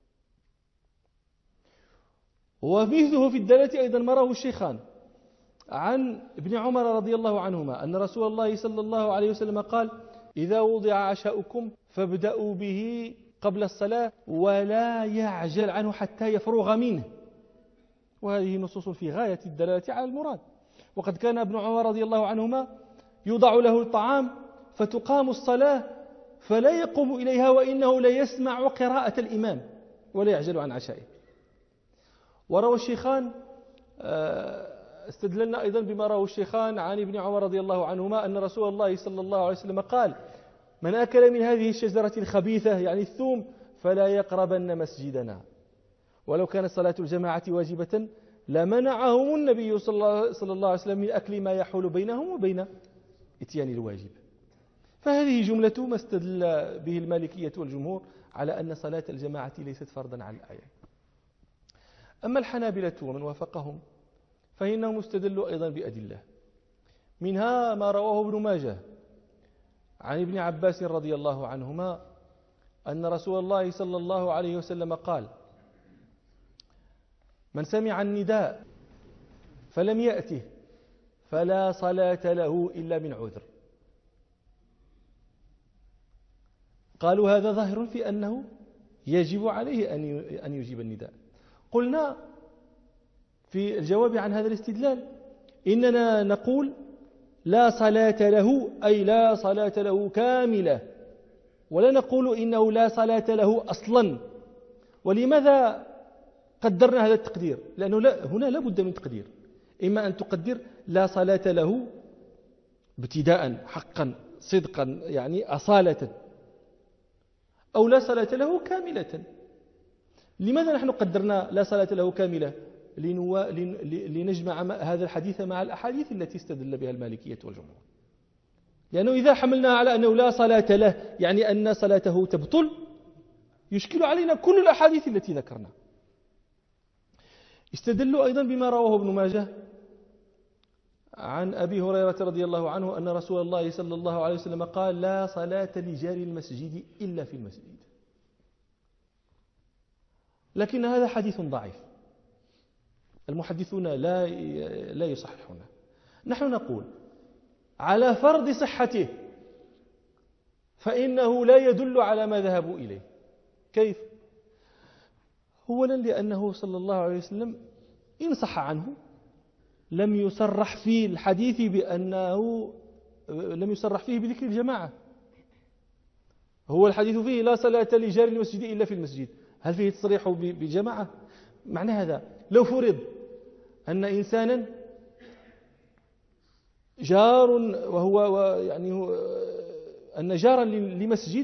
ومثله في الدلالة أيضا ما رواه الشيخان عن ابن عمر رضي الله عنهما أن رسول الله صلى الله عليه وسلم قال: إذا وضع عشاؤكم فابدأوا به قبل الصلاة ولا يعجل عنه حتى يفرغ منه. وهذه نصوص في غاية الدلالة على المراد. وقد كان ابن عمر رضي الله عنهما يوضع له الطعام فتقام الصلاة فلا يقوم إليها وإنه لا يسمع قراءة الإمام ولا يعجل عن عشائه. وروى الشيخان استدللنا أيضا بما روى الشيخان عن ابن عمر رضي الله عنهما أن رسول الله صلى الله عليه وسلم قال: من أكل من هذه الشجرة الخبيثة يعني الثوم فلا يقربن مسجدنا. ولو كانت صلاة الجماعة واجبة لمنعهم النبي صلى الله عليه وسلم من أكل ما يحول بينهم وبين إتيان الواجب. فهذه جملة ما استدل به المالكية والجمهور على أن صلاة الجماعة ليست فرضا على الآية. أما الحنابلة ومن وافقهم فإنهم استدلوا أيضا بأدلة، منها ما رواه ابن ماجه عن ابن عباس رضي الله عنهما أن رسول الله صلى الله عليه وسلم قال: من سمع النداء فلم يأته فلا صلاة له إلا من عذر. قالوا هذا ظاهر في أنه يجب عليه أن يجيب النداء. قلنا في الجواب عن هذا الاستدلال إننا نقول لا صلاة له أي لا صلاة له كاملة، ولا نقول إنه لا صلاة له أصلا. ولماذا قدرنا هذا التقدير؟ لأنه هنا لا بد من تقدير، إما أن تقدر لا صلاة له ابتداء حقا صدقا يعني أصالة، أو لا صلاة له كاملة. لماذا نحن قدرنا لا صلاة له كاملة؟ لنجمع هذا الحديث مع الأحاديث التي استدل بها المالكية والجمهور. لأنه إذا حملنا على أنه لا صلاة له يعني أن صلاته تبطل يشكل علينا كل الأحاديث التي ذكرنا. استدلوا أيضا بما رواه ابن ماجه عن أبي هريرة رضي الله عنه أن رسول الله صلى الله عليه وسلم قال: لا صلاة لجار المسجد إلا في المسجد. لكن هذا حديث ضعيف، المحدثون لا يصححونه. نحن نقول على فرض صحته فإنه لا يدل على ما ذهبوا إليه. كيف؟ أولا لأنه صلى الله عليه وسلم إن صح عنه لم يصرح في الحديث بأنه لم يصرح فيه بذكر الجماعة. هو الحديث فيه: لا صلاة لجار المسجد إلا في المسجد. هل فيه تصريح بالجماعة؟ معنى هذا لو فرض أن إنسانا جار وهو يعني أن جارا لمسجد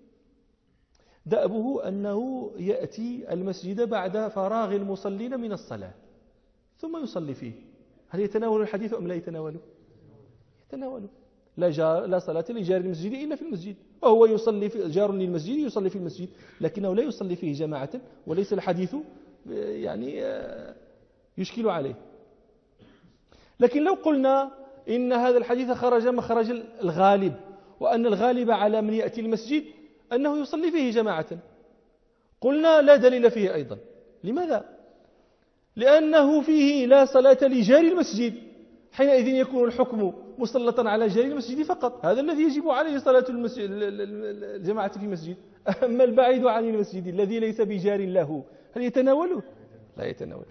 دأبه أنه يأتي المسجد بعد فراغ المصلين من الصلاة ثم يصلي فيه، هل يتناول الحديث أم لا يتناوله؟ يتناوله. لا صلاة لجار المسجد إلا في المسجد، وهو يصلي في جار للمسجد يصلي في المسجد، لكنه لا يصلي فيه جماعة، وليس الحديث يعني يشكل عليه. لكن لو قلنا إن هذا الحديث خرج مخرج الغالب، وأن الغالب على من يأتي المسجد أنه يصلي فيه جماعة، قلنا لا دليل فيه أيضا. لماذا؟ لأنه فيه لا صلاة لجار المسجد، حينئذ يكون الحكم مسلطا على جار المسجد فقط، هذا الذي يجب عليه صلاة الجماعة في المسجد. أما البعيد عن المسجد الذي ليس بجار له هل يتناوله؟ لا يتناوله.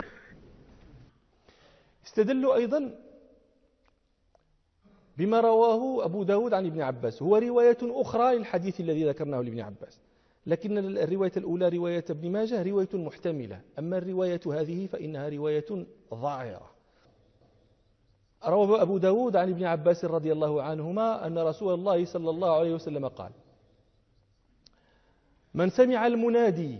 استدلوا أيضا بما رواه أبو داود عن ابن عباس، هو رواية أخرى للحديث الذي ذكرناه لابن عباس، لكن الرواية الأولى رواية ابن ماجه رواية محتملة، أما الرواية هذه فإنها رواية ضعيرة. روى أبو داود عن ابن عباس رضي الله عنهما أن رسول الله صلى الله عليه وسلم قال: من سمع المنادي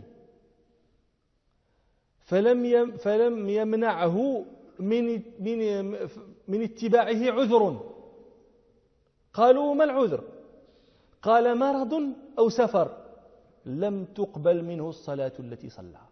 فلم يمنعه من اتباعه عذر. قالوا: ما العذر؟ قال: مرض أو سفر، لم تقبل منه الصلاة التي صلىها.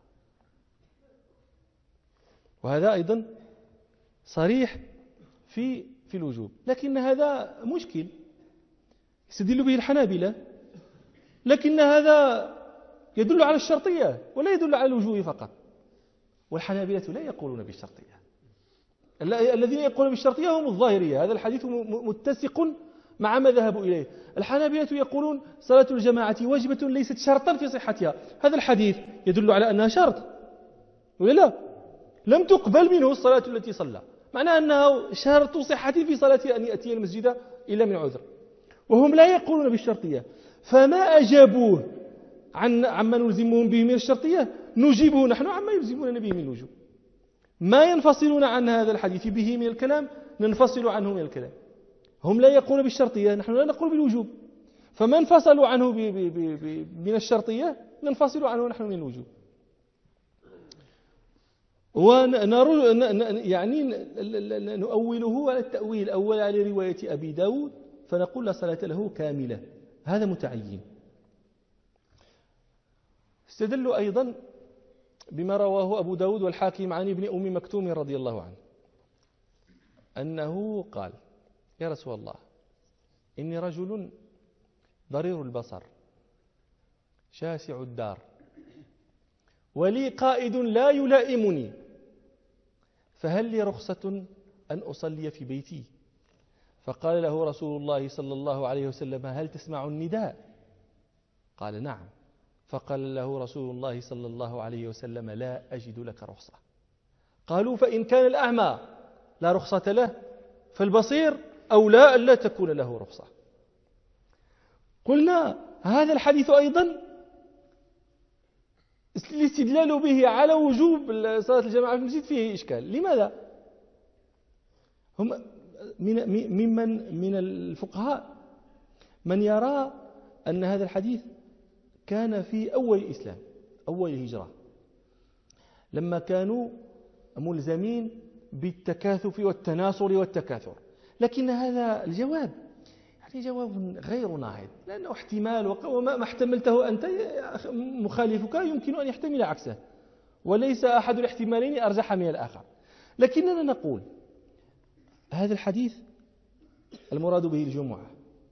وهذا أيضا صريح في الوجوب، لكن هذا مشكل يستدل به الحنابلة، لكن هذا يدل على الشرطية ولا يدل على الوجوب فقط، والحنابلة لا يقولون بالشرطية. الذين يقولون بالشرطية هم الظاهرية، هذا الحديث متسق مع ما ذهبوا إليه. الحنابلة يقولون صلاة الجماعة واجبة ليست شرطا في صحتها، هذا الحديث يدل على أنها شرط ولا لا؟ لم تقبل منه الصلاة التي صلى، معنى أنه شرط صحة في صلاة أن يأتي المسجد إلا من عذر، وهم لا يقولون بالشرطية. فما أجابوه عما نلزمهم به من الشرطية نجيبه نحن عما يلزمون به من الوجوب. ما ينفصلون عن هذا الحديث به من الكلام ننفصل عنه من الكلام. هم لا يقولون بالشرطية، نحن لا نقول بالوجوب، فما انفصلوا عنه من الشرطية ننفصل عنه نحن من الوجوب. يعني نؤوله على التأويل، أول على رواية أبي داود فنقول لا صلاة له كاملة، هذا متعين. استدلوا أيضا بما رواه أبو داود والحاكم عن ابن أم مكتوم رضي الله عنه أنه قال: يا رسول الله، إني رجل ضرير البصر شاسع الدار ولي قائد لا يلائمني، فهل لي رخصة أن أصلي في بيتي؟ فقال له رسول الله صلى الله عليه وسلم: هل تسمع النداء؟ قال: نعم. فقال له رسول الله صلى الله عليه وسلم: لا أجد لك رخصة. قالوا: فإن كان الأعمى لا رخصة له فالبصير أولى ألا تكون له رخصة. قلنا هذا الحديث أيضا الاستدلال به على وجوب صلاة الجماعة في المسجد فيه إشكال. لماذا؟ هم من الفقهاء من يرى أن هذا الحديث كان في أول الإسلام، أول الهجرة، لما كانوا ملزمين بالتكاثف والتناصر والتكاثر. لكن هذا الجواب يعني جواب غير ناهض، لأنه احتمال، وما احتملته أنت مخالفك يمكن أن يحتمل عكسه، وليس أحد الاحتمالين أرجح من الآخر. لكننا نقول هذا الحديث المراد به الجمعة.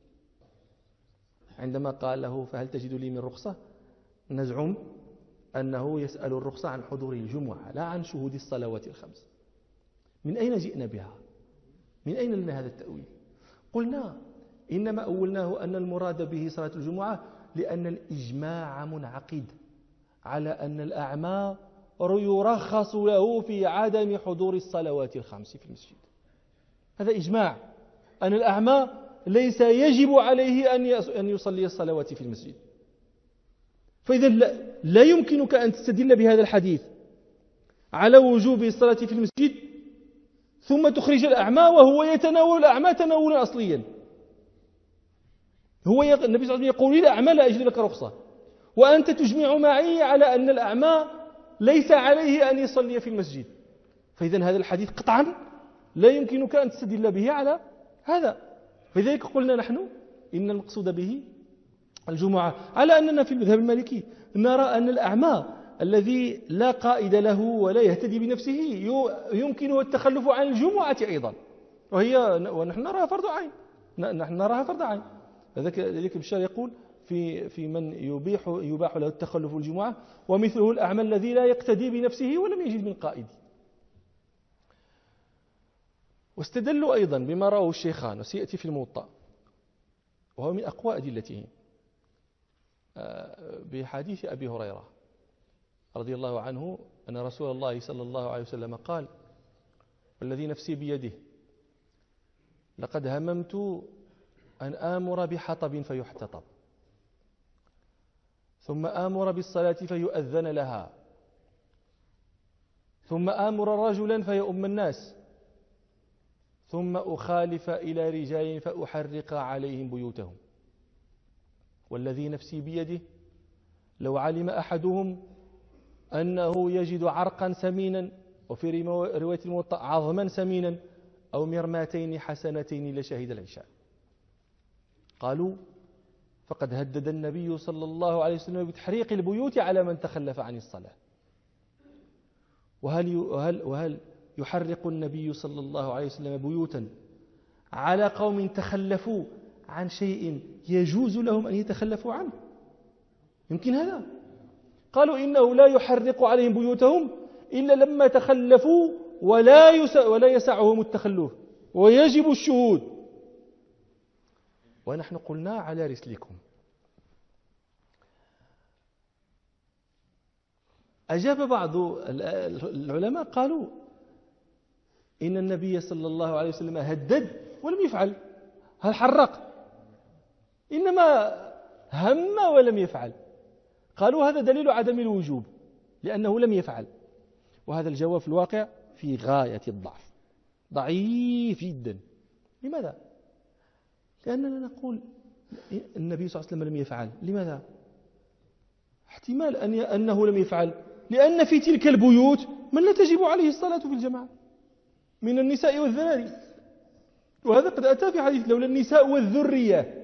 عندما قال له فهل تجد لي من رخصة، نزعم أنه يسأل الرخصة عن حضور الجمعة لا عن شهود الصلوات الخمس. من أين جئنا بها؟ من أين لنا هذا التأويل؟ قلنا إنما أولناه أن المراد به صلاة الجمعة لأن الإجماع منعقد على أن الأعمى يرخص له في عدم حضور الصلوات الخمس في المسجد. هذا إجماع أن الأعمى ليس يجب عليه أن يصلي الصلوات في المسجد. فإذا لا يمكنك أن تستدل بهذا الحديث على وجوب الصلاة في المسجد ثم تخرج الأعمى وهو يتناول الأعمى تناولا أصليا. النبي صلى الله عليه وسلم يقول للأعمى لا أجد لك رخصة، وأنت تجمع معي على أن الأعمى ليس عليه أن يصلي في المسجد. فإذا هذا الحديث قطعا لا يمكنك أن تستدل به على هذا. فلذلك قلنا نحن إن المقصود به الجمعة، على أننا في المذهب المالكي نرى أن الأعمى الذي لا قائد له ولا يهتدي بنفسه يمكنه التخلف عن الجمعة أيضا، ونحن نراها فرض عين. نحن نراها فرض عين. لذلك بشار يقول في من يباح له التخلف الجمعة ومثله الأعمى الذي لا يقتدي بنفسه ولم يجد من قائد. واستدلوا أيضا بما رواه الشيخان وسيأتي في الموطأ وهو من أقوى أدلته بحديث أبي هريرة رضي الله عنه أن رسول الله صلى الله عليه وسلم قال: والذي نفسي بيده لقد هممت أن آمر بحطب فيحتطب، ثم آمر بالصلاة فيؤذن لها، ثم آمر رجلا فيؤم الناس، ثم أخالف إلى رجال فأحرق عليهم بيوتهم. والذي نفسي بيده لو علم أحدهم أنه يجد عرقا سمينا، وفي رواية الموطأ عظما سمينا، أو مرماتين حسنتين لشهد العشاء. قالوا: فقد هدد النبي صلى الله عليه وسلم بتحريق البيوت على من تخلف عن الصلاة. وهل يحرق النبي صلى الله عليه وسلم بيوتا على قوم تخلفوا عن شيء يجوز لهم أن يتخلفوا عنه؟ يمكن هذا؟ قالوا إنه لا يحرق عليهم بيوتهم إلا لما تخلفوا ولا يسعهم التخلف ويجب الشهود. ونحن قلنا على رسلكم. أجاب بعض العلماء قالوا إن النبي صلى الله عليه وسلم هدد ولم يفعل. هل حرق؟ إنما هم ولم يفعل. قالوا هذا دليل عدم الوجوب لأنه لم يفعل. وهذا الجواب في الواقع في غاية الضعف، ضعيف جدا. لماذا؟ لأننا نقول النبي صلى الله عليه وسلم لم يفعل. لماذا؟ احتمال أنه لم يفعل لأن في تلك البيوت من لا تجب عليه الصلاة في الجماعة من النساء والذراري، وهذا قد أتى في حديث لولا النساء والذرية.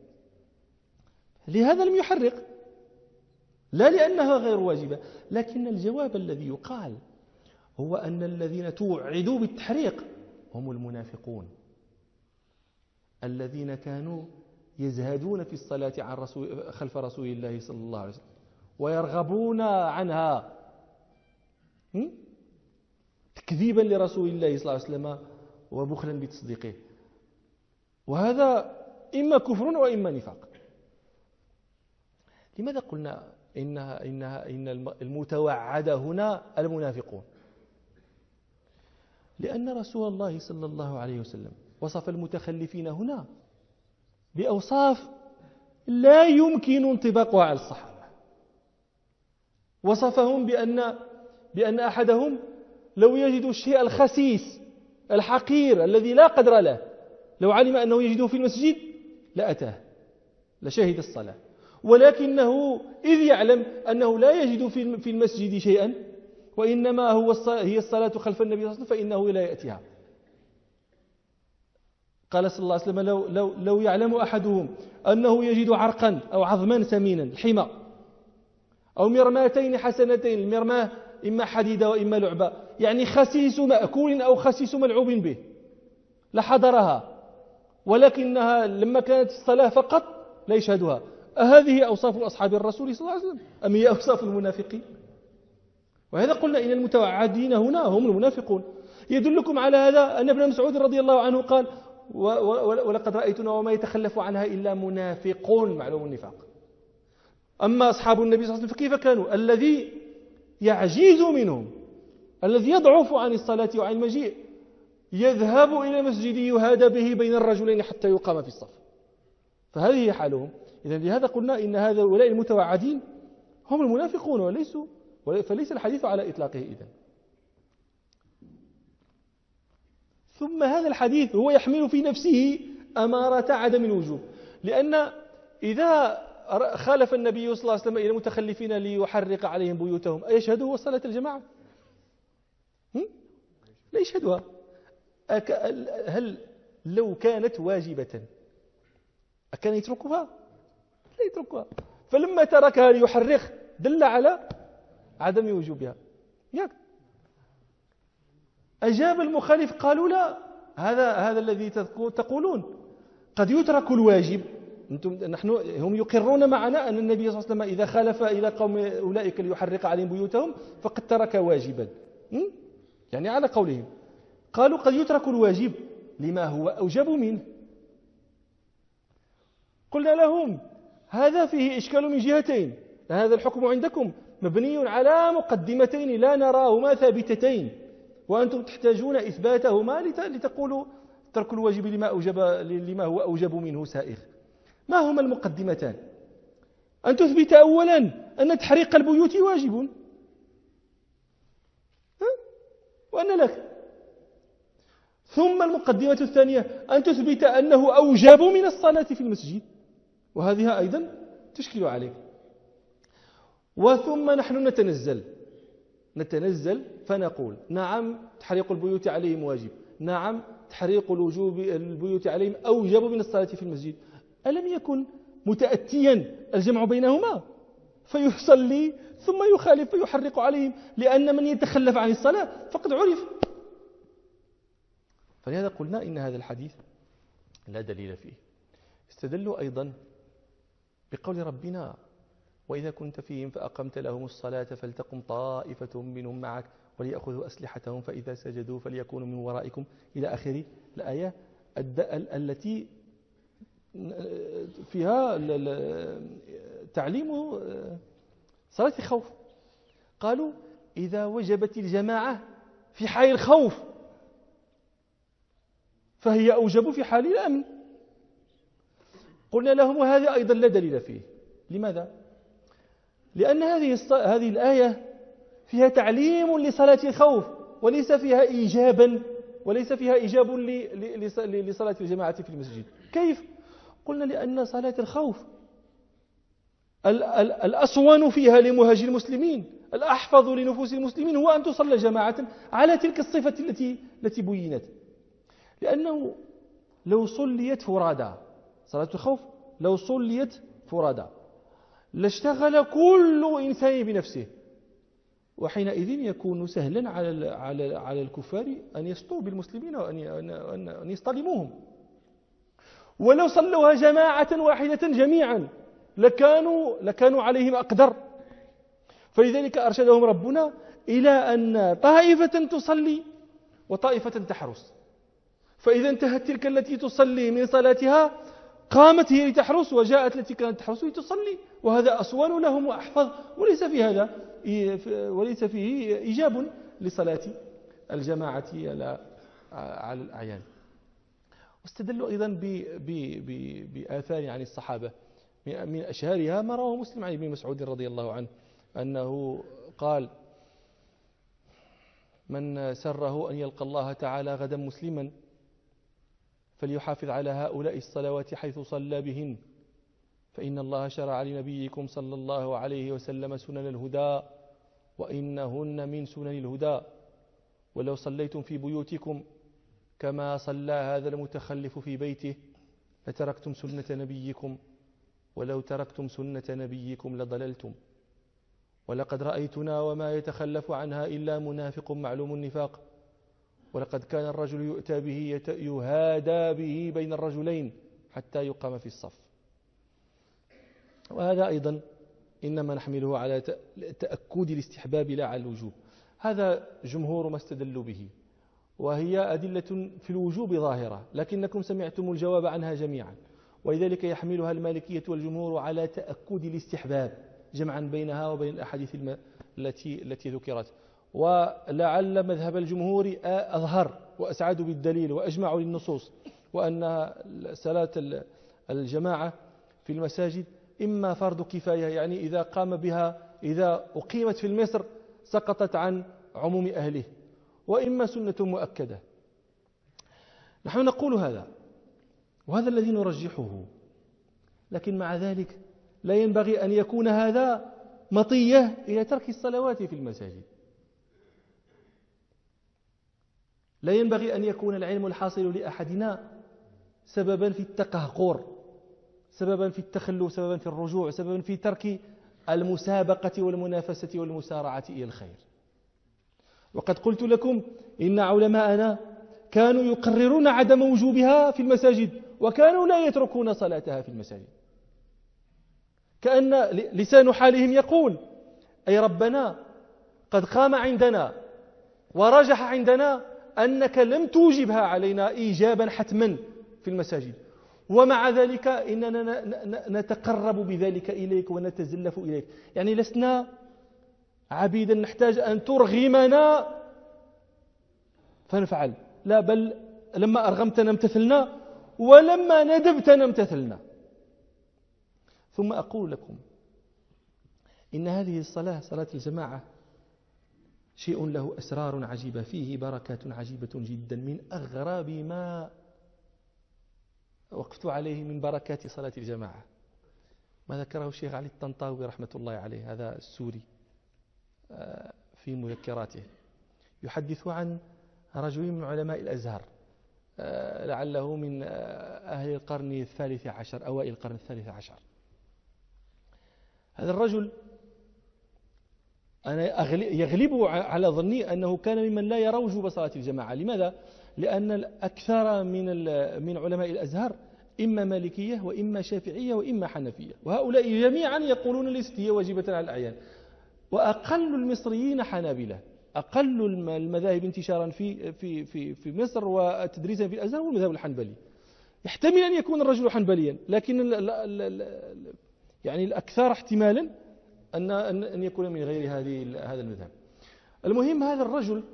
لهذا لم يحرق، لا لأنها غير واجبة. لكن الجواب الذي يقال هو أن الذين توعدوا بالتحريق هم المنافقون الذين كانوا يزهدون في الصلاة خلف رسول الله صلى الله عليه وسلم ويرغبون عنها تكذيبا لرسول الله صلى الله عليه وسلم وبخلا بتصديقه. وهذا إما كفر وإما نفاق. لماذا قلنا إن المتوعد هنا المنافقون؟ لأن رسول الله صلى الله عليه وسلم وصف المتخلفين هنا بأوصاف لا يمكن انطباقها على الصحابة. وصفهم بأن أحدهم لو يجد الشيء الخسيس الحقير الذي لا قدر له لو علم أنه يجده في المسجد لأتاه لشهد الصلاة، ولكنه إذ يعلم أنه لا يجد في المسجد شيئا وإنما هي الصلاة خلف النبي صلى الله عليه وسلم فإنه لا يأتيها. قال صلى الله عليه وسلم لو يعلم أحدهم أنه يجد عرقا أو عظما سمينا الحمى أو مرماتين حسنتين، المرماه إما حديدة وإما لعبة، يعني خسيس مأكول أو خسيس ملعوب به، لحضرها، ولكنها لما كانت الصلاة فقط لا يشهدها. أهذه أوصاف أصحاب الرسول صلى الله عليه وسلم أم هي أوصاف المنافقين؟ وهذا قلنا إن المتوعدين هنا هم المنافقون. يدلكم على هذا أن ابن مسعود رضي الله عنه قال: ولقد رأيتنا وما يتخلف عنها إلا منافقون، معلوم النفاق. أما أصحاب النبي صلى الله عليه وسلم فكيف كانوا؟ الذي يعجز منهم، الذي يضعف عن الصلاة وعن المجيء، يذهب إلى المسجد يهادى به بين الرجلين حتى يقام في الصف. فهذه هي حالهم. إذن لهذا قلنا إن هؤلاء المتوعدين هم المنافقون فليس الحديث على إطلاقه إذن. ثم هذا الحديث هو يحمل في نفسه أمارة عدم الوجوب، لأن إذا خالف النبي صلى الله عليه وسلم إلى المتخلفين ليحرق عليهم بيوتهم أيشهدوا صلاة الجماعة؟ لا يشهدها. هل لو كانت واجبة أكان يتركها؟ لا يتركها. فلما تركها ليحرق دل على عدم وجوبها. أجاب المخالف قالوا: لا، هذا الذي تقولون قد يترك الواجب. هم يقرون معنا أن النبي صلى الله عليه وسلم إذا خالف إلى قوم أولئك ليحرق عليهم بيوتهم فقد ترك واجبا، يعني على قولهم. قالوا: قد يترك الواجب لما هو أوجب منه. قلنا لهم: هذا فيه إشكال من جهتين. هذا الحكم عندكم مبني على مقدمتين لا نراهما ثابتتين، وأنتم تحتاجون إثباتهما لتقولوا ترك الواجب لما هو أوجب منه سائغ. ما هما المقدمتان؟ أن تثبت أولا أن تحريق البيوت واجب، وأن لك. ثم المقدمة الثانية أن تثبت أنه أوجب من الصلاة في المسجد، وهذه أيضا تشكل عليك. وثم نحن نتنزل فنقول: نعم، تحريق البيوت عليهم واجب، نعم، تحريق البيوت عليهم أوجب من الصلاة في المسجد. ألم يكن متأتيا الجمع بينهما فيصلي ثم يخالف فيحرق عليهم؟ لأن من يتخلف عن الصلاة فقد عرف. فلهذا قلنا إن هذا الحديث لا دليل فيه. استدلوا أيضا بقول ربنا: وإذا كنت فيهم فأقمت لهم الصلاة فلتقم طائفة منهم معك وليأخذوا أسلحتهم فإذا سجدوا فليكونوا من ورائكم، إلى آخر الآية التي فيها تعليم صلاة الخوف. قالوا: إذا وجبت الجماعة في حال الخوف فهي أوجب في حال الأمن. قلنا لهم: وهذا أيضا لا دليل فيه. لماذا؟ لأن هذه الآية فيها تعليم لصلاة الخوف وليس فيها إيجاب لصلاة الجماعة في المسجد. كيف؟ قلنا: لأن صلاة الخوف الأصون فيها لمهاجر المسلمين، الأحفظ لنفوس المسلمين، هو أن تصلى جماعة على تلك الصفة التي بينت. لأنه لو صليت فرادى، صلاة الخوف لو صليت فرادى لاشتغل كل إنسان بنفسه، وحينئذ يكون سهلا على الكفار أن يسطوا بالمسلمين وأن يصطدموهم. ولو صلوها جماعة واحدة جميعا لكانوا عليهم أقدر. فلذلك أرشدهم ربنا إلى أن طائفة تصلي وطائفة تحرس، فإذا انتهت تلك التي تصلي من صلاتها قامت هي لتحرس، وجاءت التي كانت تحرس لتصلي، وهذا أصون لهم وأحفظ، وليس فيه إيجاب لصلاة الجماعة على الأعيان. واستدلوا أيضا بآثار عن الصحابة، من أشهرها ما رواه مسلم عن ابن مسعود رضي الله عنه أنه قال: من سره أن يلقى الله تعالى غدا مسلما فليحافظ على هؤلاء الصلوات حيث صلى بهن، فإن الله شرع لنبيكم صلى الله عليه وسلم سنن الهدى وإنهن من سنن الهدى، ولو صليتم في بيوتكم كما صلى هذا المتخلف في بيته لتركتم سنة نبيكم، ولو تركتم سنة نبيكم لضللتم، ولقد رأيتنا وما يتخلف عنها إلا منافق معلوم النفاق، ولقد كان الرجل يؤتى به يهادى به بين الرجلين حتى يقام في الصف. وهذا أيضا إنما نحمله على تأكد الاستحباب لا على الوجوب. هذا جمهور ما استدلوا به، وهي أدلة في الوجوب ظاهرة، لكنكم سمعتم الجواب عنها جميعا، ولذلك يحملها المالكية والجمهور على تأكد الاستحباب جمعا بينها وبين الأحاديث التي ذكرت. ولعل مذهب الجمهور أظهر وأسعد بالدليل وأجمع للنصوص، وأن صلاة الجماعة في المساجد إما فرض كفاية، يعني إذا قام بها إذا أقيمت في مصر سقطت عن عموم أهله، وإما سنة مؤكدة. نحن نقول هذا، وهذا الذي نرجحه، لكن مع ذلك لا ينبغي أن يكون هذا مطية إلى ترك الصلوات في المساجد. لا ينبغي أن يكون العلم الحاصل لأحدنا سببا في التقهقر، سببا في التخلف، سببا في الرجوع، سببا في ترك المسابقة والمنافسة والمسارعة إلى الخير. وقد قلت لكم إن علماءنا كانوا يقررون عدم وجوبها في المساجد، وكانوا لا يتركون صلاتها في المساجد، كأن لسان حالهم يقول: أي ربنا قد قام عندنا ورجح عندنا أنك لم توجبها علينا إيجابا حتما في المساجد، ومع ذلك إننا نتقرب بذلك إليك ونتزلف إليك. يعني لسنا عبيدا نحتاج أن ترغمنا فنفعل، لا، بل لما أرغمتنا امتثلنا، ولما ندبتنا امتثلنا. ثم أقول لكم إن هذه الصلاة، صلاة الجماعة، شيء له أسرار عجيبة، فيه بركات عجيبة جدا، من أغرب ما وقفت عليه من بركات صلاة الجماعة ما ذكره الشيخ علي الطنطاوي رحمة الله عليه، هذا السوري، في مذكراته، يحدث عن رجل من علماء الأزهر، لعله من أهل القرن الثالث عشر، أوائل القرن الثالث عشر. هذا الرجل أنا يغلب على ظني أنه كان ممن لا يرى وجوب صلاة الجماعة. لماذا؟ لأن الأكثر من علماء الأزهر إما مالكية وإما شافعية وإما حنفية، وهؤلاء جميعا يقولون ليست هي واجبة على الأعيان. وأقل المصريين حنابلة، أقل المذاهب انتشارا في مصر وتدريسا في الأزهر والمذهب الحنبلي. يحتمل أن يكون الرجل حنبليا، لكن يعني الأكثر احتمالا أن يكون من غير هذا المذهب. المهم، هذا الرجل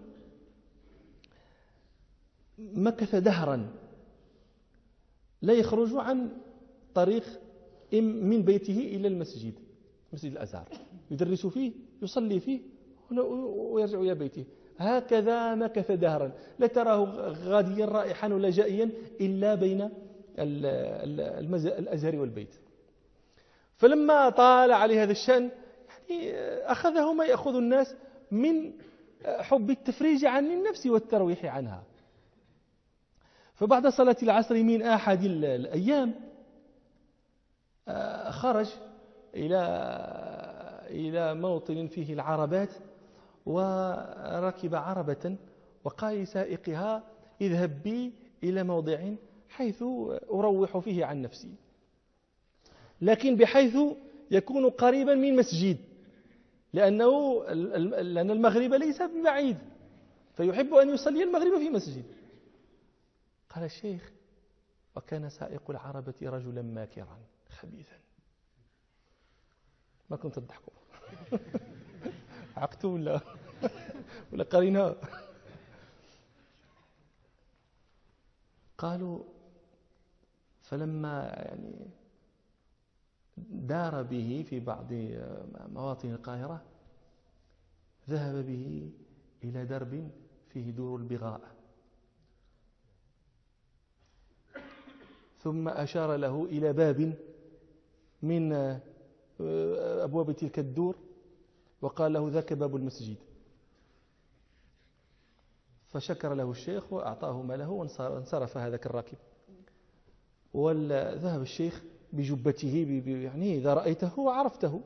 مكث دهرا لا يخرج عن طريق من بيته إلى المسجد، مسجد الأزهر، يدرس فيه، يصلي فيه، ويرجع إلى بيته. هكذا مكث دهرا، لا تراه غاديا رائحا ولا جائيا إلا بين الأزهر والبيت. فلما طال عليه هذا الشأن، يعني أخذه ما يأخذ الناس من حب التفريج عن النفس والترويح عنها. فبعد صلاة العصر من أحد الأيام خرج إلى موطن فيه العربات، وركب عربة وقال لسائقها: اذهب بي إلى موضع حيث أروح فيه عن نفسي، لكن بحيث يكون قريبا من مسجد، لأن المغرب ليس ببعيد، فيحب أن يصلي المغرب في مسجد. قال الشيخ: وكان سائق العربة رجلا ماكرا خبيثا. ما كنت تضحكوا؟ عقتوا ولا قرينا؟ قالوا: فلما يعني دار به في بعض مواطن القاهرة، ذهب به إلى درب فيه دور البغاء، ثم أشار له إلى باب من أبواب تلك الدور وقال له: ذاك باب المسجد. فشكر له الشيخ وأعطاه ماله وانصرف هذاك الراكب. وذهب الشيخ بجبته، يعني إذا رأيته عرفته،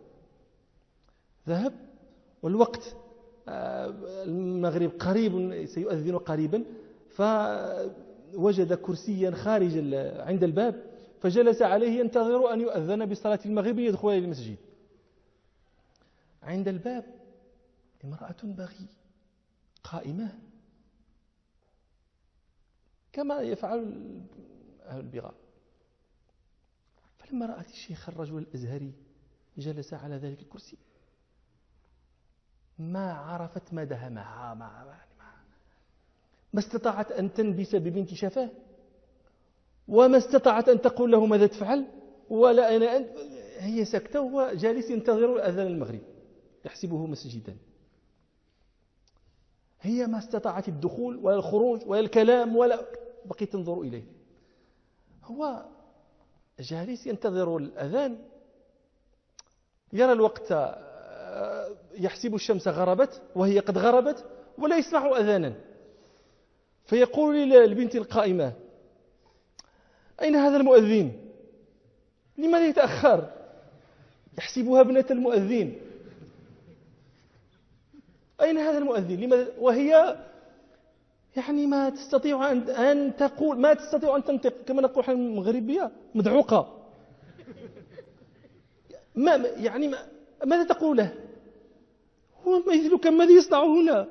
ذهب، والوقت المغرب قريب، سيؤذن قريبا، فوجد كرسيا خارج عند الباب فجلس عليه ينتظر أن يؤذن بصلاة المغرب يدخل إلى المسجد. عند الباب امرأة بغي قائمة كما يفعل أهل البغاء. فلما رأت الشيخ الرجل الأزهري جلس على ذلك الكرسي ما عرفت ما دهمها، ما استطاعت أن تنبس ببنت شفاه، وما استطاعت أن تقول له ماذا تفعل، ولا أنا هي ساكتة وهو جالس ينتظر أذان المغرب يحسبه مسجدا. هي ما استطاعت الدخول ولا الخروج ولا الكلام ولا بقيت تنظر إليه. هو جالس ينتظر الأذان، يرى الوقت، يحسب الشمس غربت وهي قد غربت ولا يسمع أذانا. فيقول للبنت القائمة: أين هذا المؤذن؟ لماذا يتأخر؟ يحسبها ابنة المؤذن. أين هذا المؤذن؟ لماذا؟ وهي يعني ما تستطيع أن تقول، ما تستطيع أن تنطق، كما نقول احنا المغربية مدعوقة. ماذا تقول له؟ هو مثلك ماذا يصنع هنا؟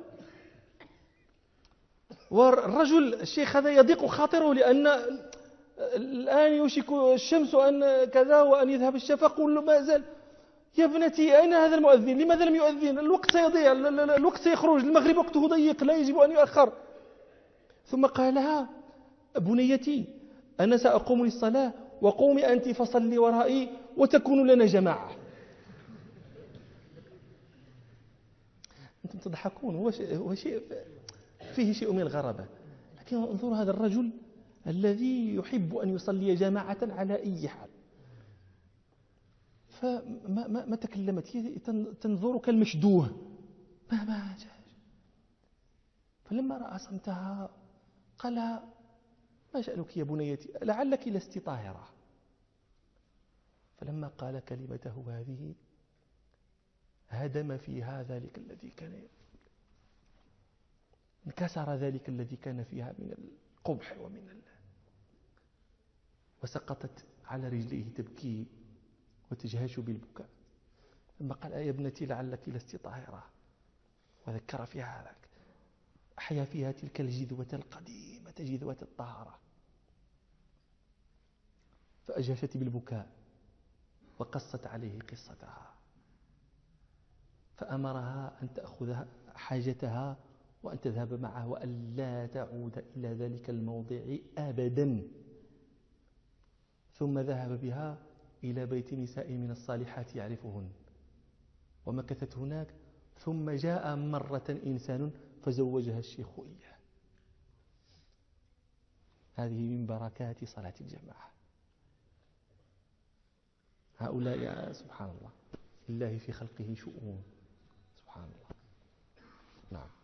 والرجل الشيخ هذا يضيق خاطره، لأن الآن يوشك الشمس أن كذا وأن يذهب الشفق، ما زال. يا ابنتي أين هذا المؤذن؟ لماذا لم يؤذن؟ الوقت سيضيع، الوقت سيخرج، المغرب وقته ضيق لا يجب أن يؤخر. ثم قال لها: بنيتي أنا سأقوم للصلاة وقومي أنت فصلي ورائي وتكون لنا جماعة. أنتم تضحكون، هو شيء فيه شيء من الغرابة، لكن انظروا هذا الرجل الذي يحب أن يصلي جماعة على أي حال. فما تكلمت، تنظر كالمشدوه. ما جاء. فلما رأى صمتها قال: ما شأنك يا بنيتي؟ لعلك لست طاهرة. فلما قال كلمته هذه هدم فيها ذلك الذي كان، انكسر ذلك الذي كان فيها من القبح وسقطت على رجليه تبكي وتجهش بالبكاء. ثم قال: يا ابنتي لعلك لست طاهرة، وذكر فيها ذلك، أحيا فيها تلك الجذوة القديمة، جذوة الطهارة. فأجهشت بالبكاء وقصت عليه قصتها، فأمرها أن تأخذ حاجتها وأن تذهب معه وأن لا تعود إلى ذلك الموضع أبدا. ثم ذهب بها إلى بيت نساء من الصالحات يعرفهن، ومكثت هناك. ثم جاء مرة إنسان فزوجها الشيخ إياه. هذه من بركات صلاة الجماعة. هؤلاء يا سبحان الله، لله في خلقه شؤون، سبحان الله. نعم.